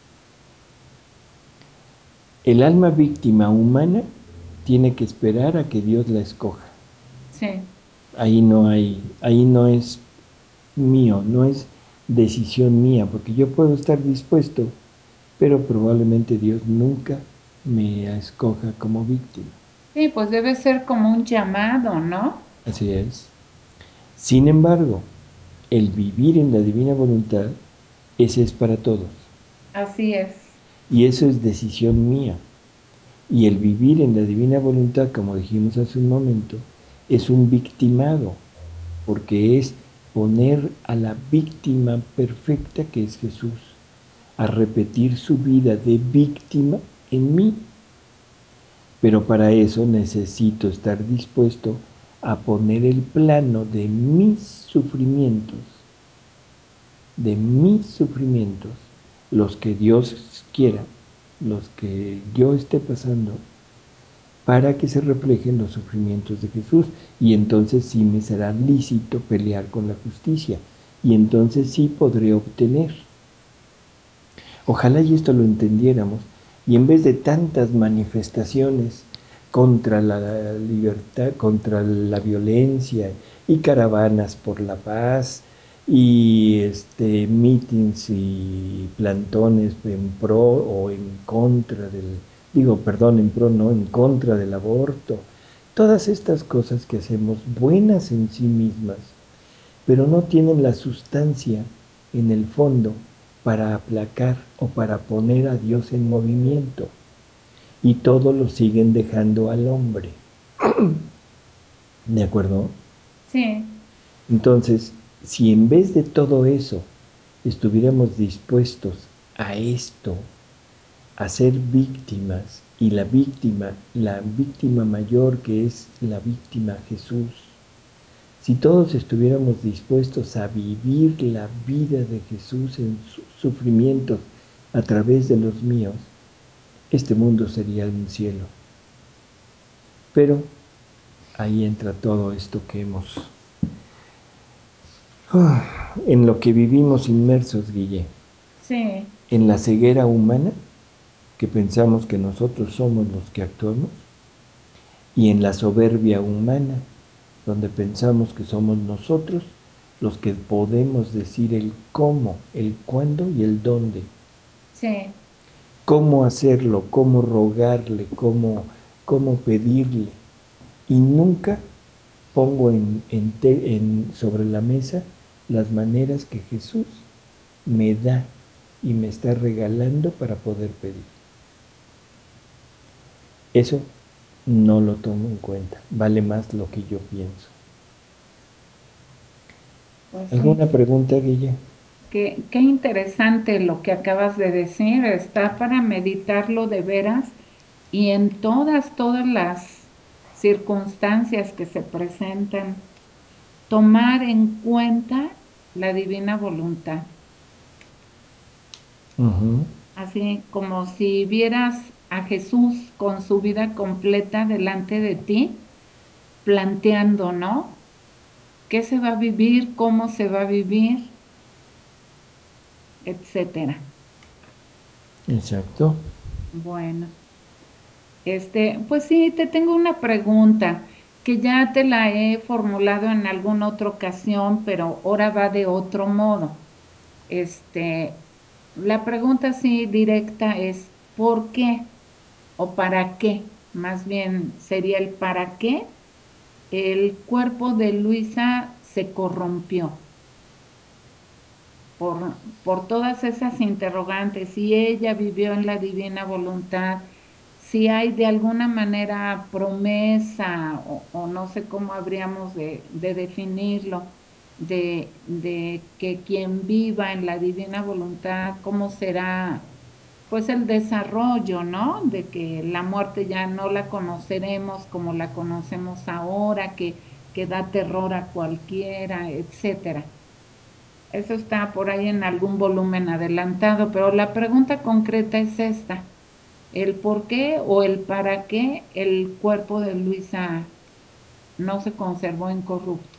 El alma víctima humana tiene que esperar a que Dios la escoja. sí. Ahí no hay, ahí no es mío, no es decisión mía, porque yo puedo estar dispuesto, pero probablemente Dios nunca me escoja como víctima. Sí, pues debe ser como un llamado, ¿no? Así es. Sin embargo, el vivir en la divina voluntad, ese es para todos. Así es. Y eso es decisión mía. Y el vivir en la divina voluntad, como dijimos hace un momento, es un victimado, porque es poner a la víctima perfecta que es Jesús, a repetir su vida de víctima en mí. Pero para eso necesito estar dispuesto a poner el plano de mis sufrimientos, de mis sufrimientos, los que Dios quiera, los que yo esté pasando, para que se reflejen los sufrimientos de Jesús. Y entonces sí me será lícito pelear con la justicia. Y entonces sí podré obtener. Ojalá y esto lo entendiéramos. Y en vez de tantas manifestaciones contra la libertad, contra la violencia y caravanas por la paz y este mítines y plantones en pro o en contra del, digo, perdón, en pro, no, en contra del aborto. Todas estas cosas que hacemos buenas en sí mismas, pero no tienen la sustancia en el fondo para aplacar o para poner a Dios en movimiento. Y todo lo siguen dejando al hombre. ¿De acuerdo? Sí, Entonces, si en vez de todo eso estuviéramos dispuestos a esto, a ser víctimas, y la víctima, la víctima mayor que es la víctima Jesús, si todos estuviéramos dispuestos a vivir la vida de Jesús en sus sufrimientos a través de los míos, este mundo sería un cielo. Pero ahí entra todo esto que hemos, ah, en lo que vivimos inmersos, Guille, Sí, en la ceguera humana, que pensamos que nosotros somos los que actuamos, y en la soberbia humana, donde pensamos que somos nosotros los que podemos decir el cómo, el cuándo y el dónde, sí, cómo hacerlo, cómo rogarle, cómo, cómo pedirle. Y nunca pongo en, en, te, en, sobre la mesa las maneras que Jesús me da y me está regalando para poder pedir. Eso no lo tomo en cuenta. Vale más lo que yo pienso. pues sí. ¿Alguna pregunta, Guille? Qué, qué interesante lo que acabas de decir. Está para meditarlo de veras y en todas, todas las circunstancias que se presentan, tomar en cuenta la divina voluntad. Uh-huh. Así como si vieras a Jesús con su vida completa delante de ti, planteando, ¿no? ¿Qué se va a vivir? ¿Cómo se va a vivir? Etcétera. Exacto. Bueno. Este, pues sí, te tengo una pregunta que ya te la he formulado en alguna otra ocasión, pero ahora va de otro modo. Este, la pregunta así directa es ¿por qué o para qué? Más bien sería el para qué el cuerpo de Luisa se corrompió por, por todas esas interrogantes, si ella vivió en la divina voluntad, si hay de alguna manera promesa o, o no sé cómo habríamos de, de definirlo, de, de que quien viva en la divina voluntad, cómo será pues el desarrollo, ¿no? De que la muerte ya no la conoceremos como la conocemos ahora, que, que da terror a cualquiera, etcétera. Eso está por ahí en algún volumen adelantado, pero la pregunta concreta es esta: ¿el por qué o el para qué el cuerpo de Luisa no se conservó incorrupto?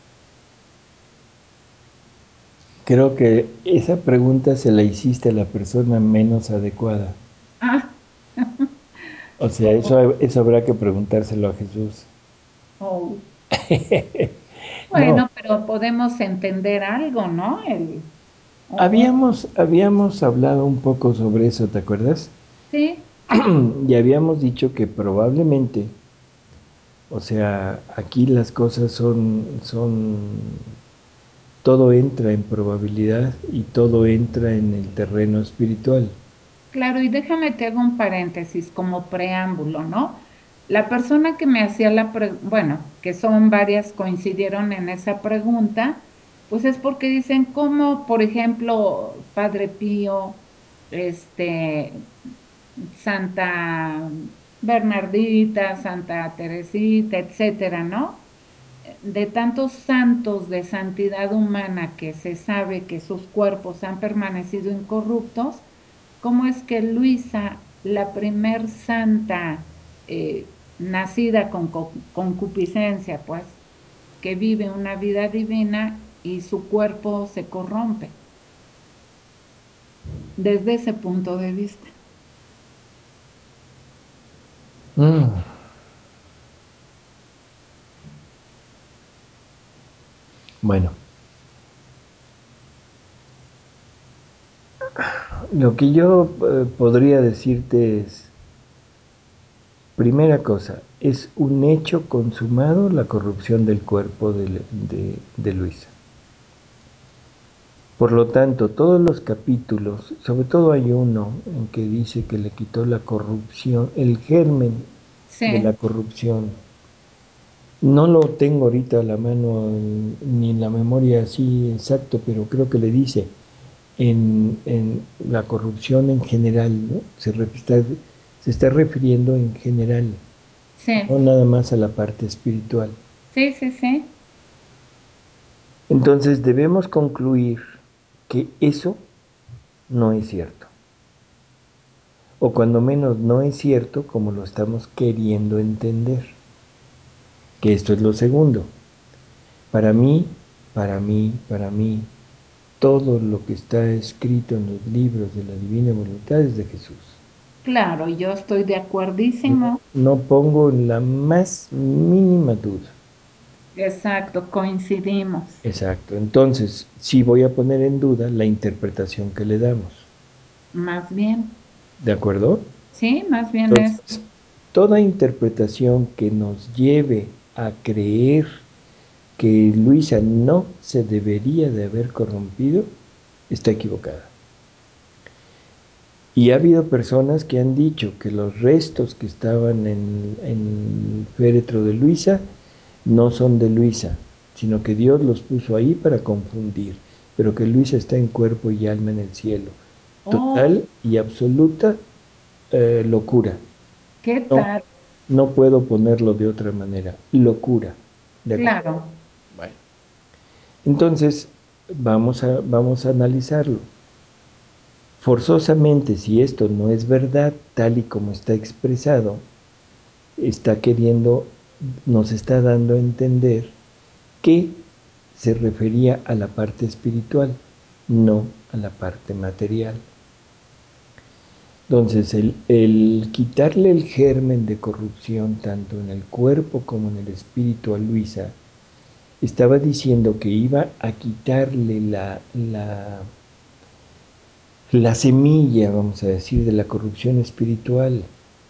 Creo que esa pregunta se la hiciste a la persona menos adecuada. Ah, O sea, eso, eso habrá que preguntárselo a Jesús. oh, No, bueno, pero podemos entender algo, ¿no? El, o- o- habíamos, habíamos hablado un poco sobre eso, ¿te acuerdas? sí, Y habíamos dicho que probablemente, o sea, aquí las cosas son, son, todo entra en probabilidad y todo entra en el terreno espiritual. claro, y déjame te hago un paréntesis como preámbulo, ¿no? La persona que me hacía la pregunta, bueno, que son varias coincidieron en esa pregunta, pues es porque dicen como, por ejemplo, Padre Pío, este, Santa Bernardita, Santa Teresita, etcétera, ¿no? De tantos santos de santidad humana que se sabe que sus cuerpos han permanecido incorruptos, ¿cómo es que Luisa, la primer santa eh, nacida con co- concupiscencia, pues, que vive una vida divina y su cuerpo se corrompe desde ese punto de vista? Mm, bueno, lo que yo eh, podría decirte es, primera cosa, es un hecho consumado la corrupción del cuerpo de, de, de Luisa. Por lo tanto, todos los capítulos, sobre todo hay uno en que dice que le quitó la corrupción, el germen de la Sí, corrupción. No lo tengo ahorita a la mano ni en la memoria así exacto, pero creo que le dice en, en la corrupción en general, ¿no? Se, re- está, se está refiriendo en general, no sí, nada más a la parte espiritual. sí, sí, sí. Entonces debemos concluir que eso no es cierto, o cuando menos no es cierto como lo estamos queriendo entender. que esto es lo segundo. Para mí, para mí, para mí, todo lo que está escrito en los libros de la divina voluntad es de Jesús. Claro, yo estoy de No, acuerdísimo. no pongo la más mínima duda. Exacto, coincidimos. Exacto. Entonces, sí voy a poner en duda la interpretación que le damos. Más bien. ¿De acuerdo? Sí, más bien es. Entonces, toda interpretación que nos lleve a creer que Luisa no se debería de haber corrompido está equivocada. Y ha habido personas que han dicho que los restos que estaban en, en el féretro de Luisa no son de Luisa, sino que Dios los puso ahí para confundir, pero que Luisa está en cuerpo y alma en el cielo. Oh, Total y absoluta eh, locura. ¿qué No, tal? no puedo ponerlo de otra manera. Locura. ¿De acuerdo? Claro. Bueno. Entonces, vamos a, vamos a analizarlo. Forzosamente, si esto no es verdad, tal y como está expresado, está queriendo, nos está dando a entender que se refería a la parte espiritual, no a la parte material. Entonces, el, el quitarle el germen de corrupción tanto en el cuerpo como en el espíritu a Luisa, estaba diciendo que iba a quitarle la, la, la semilla, vamos a decir, de la corrupción espiritual.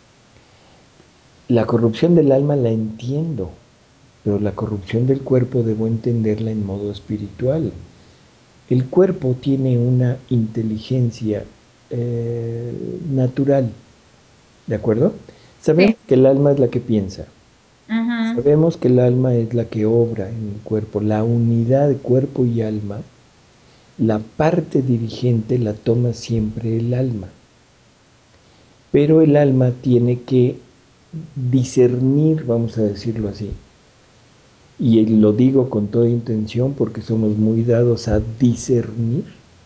La corrupción del alma la entiendo, pero la corrupción del cuerpo debo entenderla en modo espiritual. El cuerpo tiene una inteligencia eh, natural, ¿de acuerdo? Sí. Sabemos que el alma es la que piensa, Ujú, sabemos que el alma es la que obra en el cuerpo, la unidad de cuerpo y alma, la parte dirigente la toma siempre el alma, pero el alma tiene que discernir, vamos a decirlo así, y lo digo con toda intención porque somos muy dados a discernir.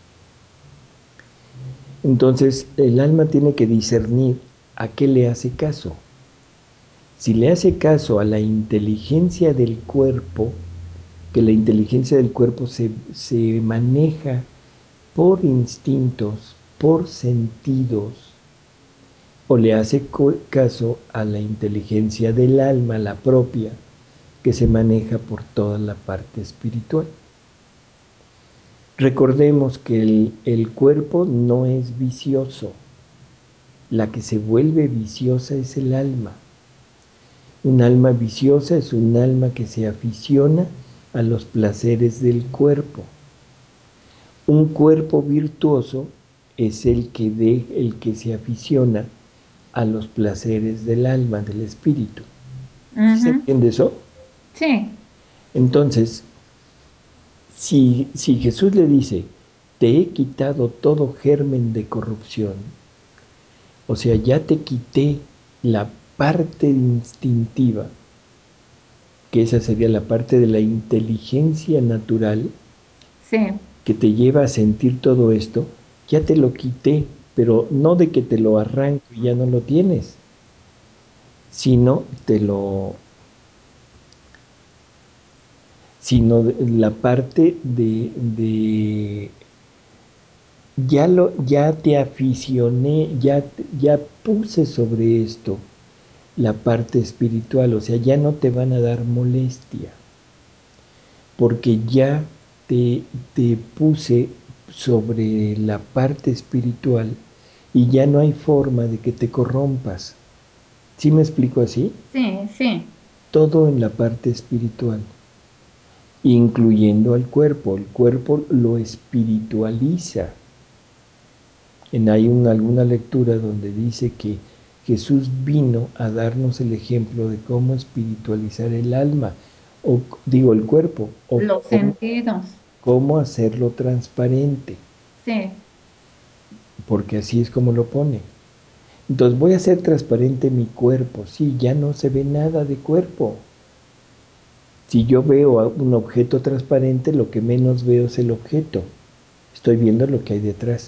Entonces el alma tiene que discernir a qué le hace caso. Si le hace caso a la inteligencia del cuerpo, que la inteligencia del cuerpo se, se maneja por instintos, por sentidos, o le hace caso a la inteligencia del alma, la propia, que se maneja por toda la parte espiritual. Recordemos que el, el cuerpo no es vicioso, la que se vuelve viciosa es el alma. Un alma viciosa es un alma que se aficiona a los placeres del cuerpo. Un cuerpo virtuoso es el que, de, el que se aficiona a los placeres del alma, del espíritu. ¿Sí se ujú. entiende eso? Sí, Entonces, si, si Jesús le dice, te he quitado todo germen de corrupción, o sea, ya te quité la parte instintiva, que esa sería la parte de la inteligencia natural sí. que te lleva a sentir todo esto, ya te lo quité, pero no de que te lo arranco y ya no lo tienes, sino te lo, sino la parte de, de ya lo, ya te aficioné, ya, ya puse sobre esto la parte espiritual, o sea, ya no te van a dar molestia, porque ya te, te puse sobre la parte espiritual y ya no hay forma de que te corrompas. ¿Sí me explico así? Sí, sí. Todo en la parte espiritual, incluyendo al cuerpo. El cuerpo lo espiritualiza. En hay un, alguna lectura donde dice que Jesús vino a darnos el ejemplo de cómo espiritualizar el alma, o digo el cuerpo, o Los cómo, sentidos. cómo hacerlo transparente, Sí. porque así es como lo pone. Entonces voy a hacer transparente mi cuerpo, sí, ya no se ve nada de cuerpo. Si yo veo un objeto transparente, lo que menos veo es el objeto, estoy viendo lo que hay detrás.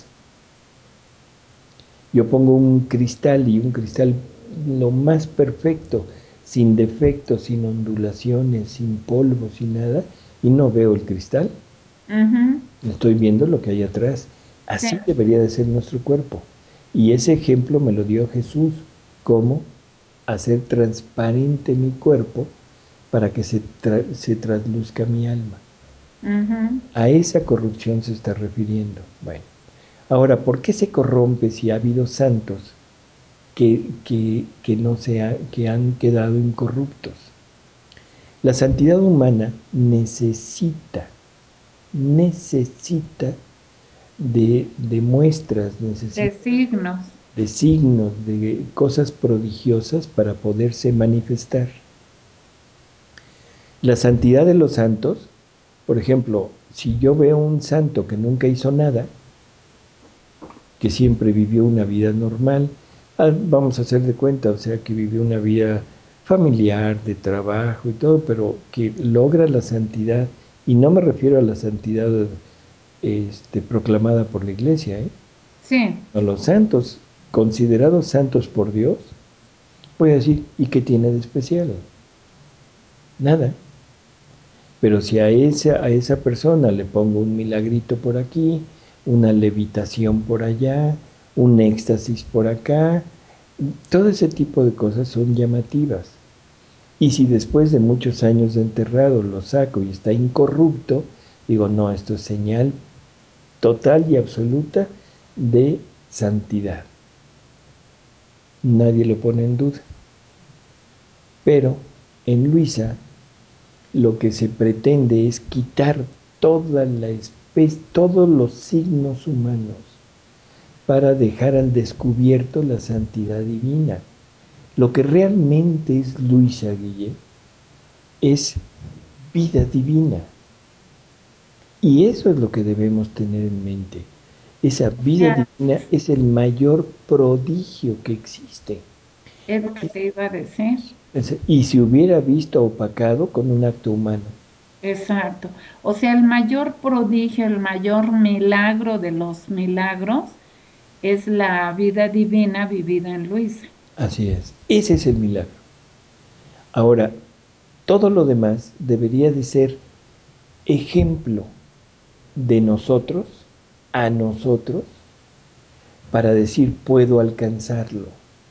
Yo pongo un cristal y un cristal lo más perfecto, sin defectos, sin ondulaciones, sin polvo, sin nada, y no veo el cristal, Ujú. estoy viendo lo que hay atrás. Sí. Así debería de ser nuestro cuerpo. Y ese ejemplo me lo dio Jesús, cómo hacer transparente mi cuerpo para que se, tra- se trasluzca mi alma. Ujú. A esa corrupción se está refiriendo. Bueno, ahora, ¿por qué se corrompe si ha habido santos que, que, que no se ha- que han quedado incorruptos? La santidad humana necesita, necesita de, de muestras, De necesita signos. de signos, de cosas prodigiosas para poderse manifestar. La santidad de los santos, por ejemplo, si yo veo un santo que nunca hizo nada, que siempre vivió una vida normal, ah, vamos a hacer de cuenta, o sea, que vivió una vida familiar, de trabajo y todo, pero que logra la santidad, y no me refiero a la santidad este, proclamada por la iglesia, ¿eh? Sí, A los santos, considerados santos por Dios, voy a decir, ¿y qué tiene de especial? Nada. Pero si a esa, a esa persona le pongo un milagrito por aquí, una levitación por allá, un éxtasis por acá, todo ese tipo de cosas son llamativas. Y si después de muchos años de enterrado lo saco y está incorrupto, digo, no, esto es señal total y absoluta de santidad. Nadie lo pone en duda. Pero en Luisa lo que se pretende es quitar toda la especie, todos los signos humanos para dejar al descubierto la santidad divina. Lo que realmente es Luisa Guille es vida divina. Y eso es lo que debemos tener en mente. Esa vida ya, divina es el mayor prodigio que existe. es lo que te iba a decir. Y se hubiera visto opacado con un acto humano. Exacto. O sea, el mayor prodigio, el mayor milagro de los milagros es la vida divina vivida en Luisa. Así es. Ese es el milagro. Ahora, todo lo demás debería de ser ejemplo de nosotros a nosotros para decir puedo alcanzarlo,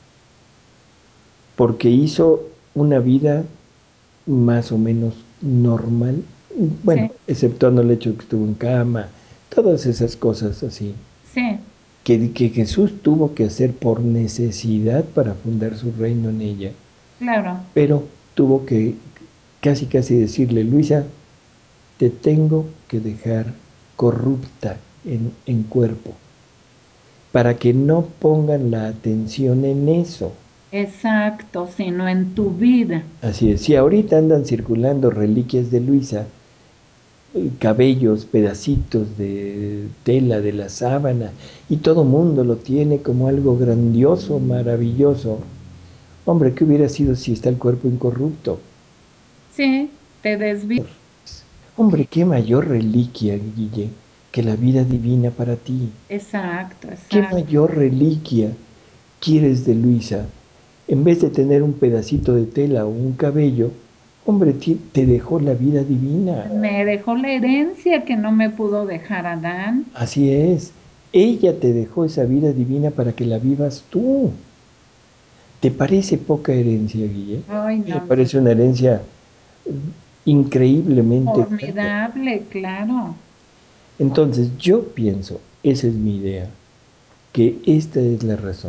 porque hizo una vida más o menos normal, bueno, Sí, exceptuando el hecho de que estuvo en cama, todas esas cosas así, sí, que, que Jesús tuvo que hacer por necesidad para fundar su reino en ella, claro. pero tuvo que casi casi decirle, Luisa, te tengo que dejar corrupta en, en cuerpo, para que no pongan la atención en eso. Exacto, sino en tu vida. Así es, si ahorita andan circulando reliquias de Luisa, eh, cabellos, pedacitos de tela de la sábana, y todo mundo lo tiene como algo grandioso, maravilloso, hombre, ¿qué hubiera sido si está el cuerpo incorrupto? Sí, te desvías. Hombre, qué mayor reliquia, Guille, que la vida divina para ti. Exacto, ¿Qué exacto. mayor reliquia quieres de Luisa? En vez de tener un pedacito de tela o un cabello, hombre, ti- te dejó la vida divina. Me dejó la herencia que no me pudo dejar Adán. Así es. Ella te dejó esa vida divina para que la vivas tú. ¿Te parece poca herencia, Guille? Ay, Me no, parece una herencia increíblemente grande. formidable, claro. Entonces, yo pienso, esa es mi idea, que esta es la razón.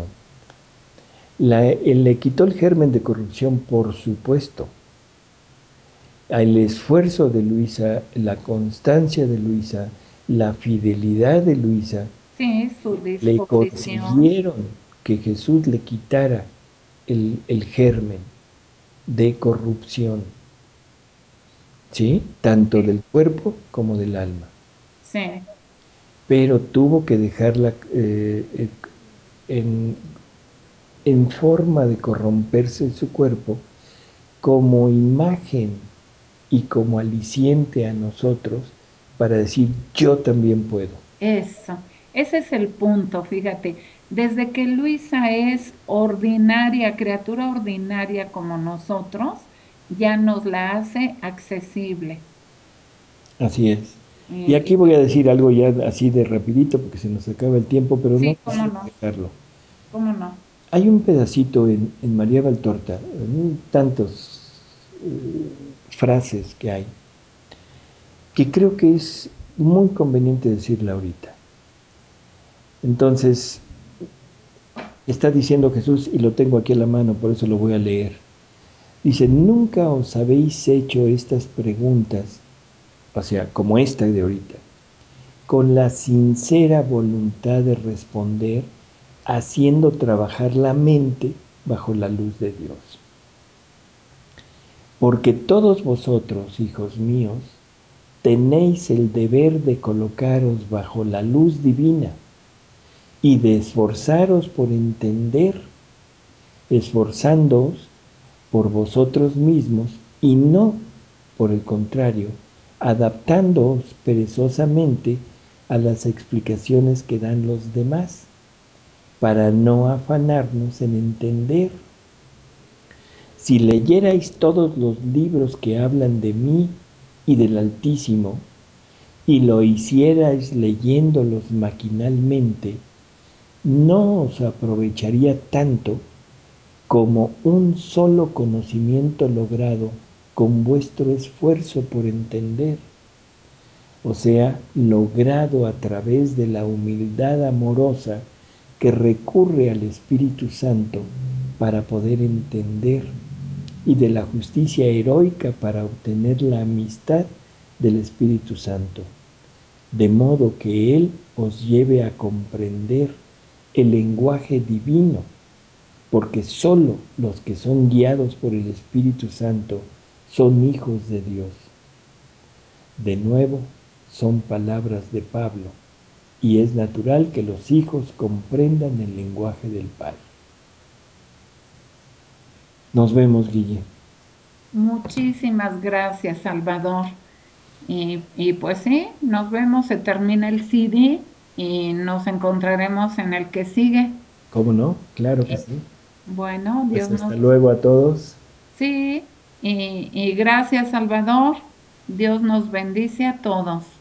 La, él le quitó el germen de corrupción, por supuesto. El esfuerzo de Luisa, la constancia de Luisa, la fidelidad de Luisa, Sí, su le disposición. consiguieron que Jesús le quitara el, el germen de corrupción, ¿sí? Tanto Sí, del cuerpo como del alma. sí, Pero tuvo que dejarla eh, eh, en, en forma de corromperse su cuerpo como imagen y como aliciente a nosotros para decir yo también puedo. eso. Ese es el punto, fíjate. Desde que Luisa es ordinaria, criatura ordinaria como nosotros, ya nos la hace accesible. Así es. Y Eh, aquí voy a decir algo ya así de rapidito porque se nos acaba el tiempo, pero no sí, cómo quisiera no, dejarlo. cómo no. Hay un pedacito en, en María Valtorta, en tantas eh, frases que hay, que creo que es muy conveniente decirla ahorita. Entonces, está diciendo Jesús, y lo tengo aquí a la mano, por eso lo voy a leer. Dice, nunca os habéis hecho estas preguntas, o sea, como esta de ahorita, con la sincera voluntad de responder, haciendo trabajar la mente bajo la luz de Dios. Porque todos vosotros, hijos míos, tenéis el deber de colocaros bajo la luz divina y de esforzaros por entender, esforzándoos por vosotros mismos y no, por el contrario, adaptándoos perezosamente a las explicaciones que dan los demás, para no afanarnos en entender. Si leyerais todos los libros que hablan de mí y del Altísimo, y lo hicierais leyéndolos maquinalmente, no os aprovecharía tanto como un solo conocimiento logrado con vuestro esfuerzo por entender, o sea, logrado a través de la humildad amorosa que recurre al Espíritu Santo para poder entender, y de la justicia heroica para obtener la amistad del Espíritu Santo, de modo que Él os lleve a comprender el lenguaje divino, porque sólo los que son guiados por el Espíritu Santo son hijos de Dios. De nuevo, son palabras de Pablo, y es natural que los hijos comprendan el lenguaje del Padre. Nos vemos, Guille. Muchísimas gracias, Salvador. Y, y pues sí, nos vemos, se termina el C D y nos encontraremos en el que sigue. ¿Cómo no? Claro que Y sí. bueno, Pues Dios hasta nos... luego a todos. Sí, y, y gracias, Salvador. Dios nos bendice a todos.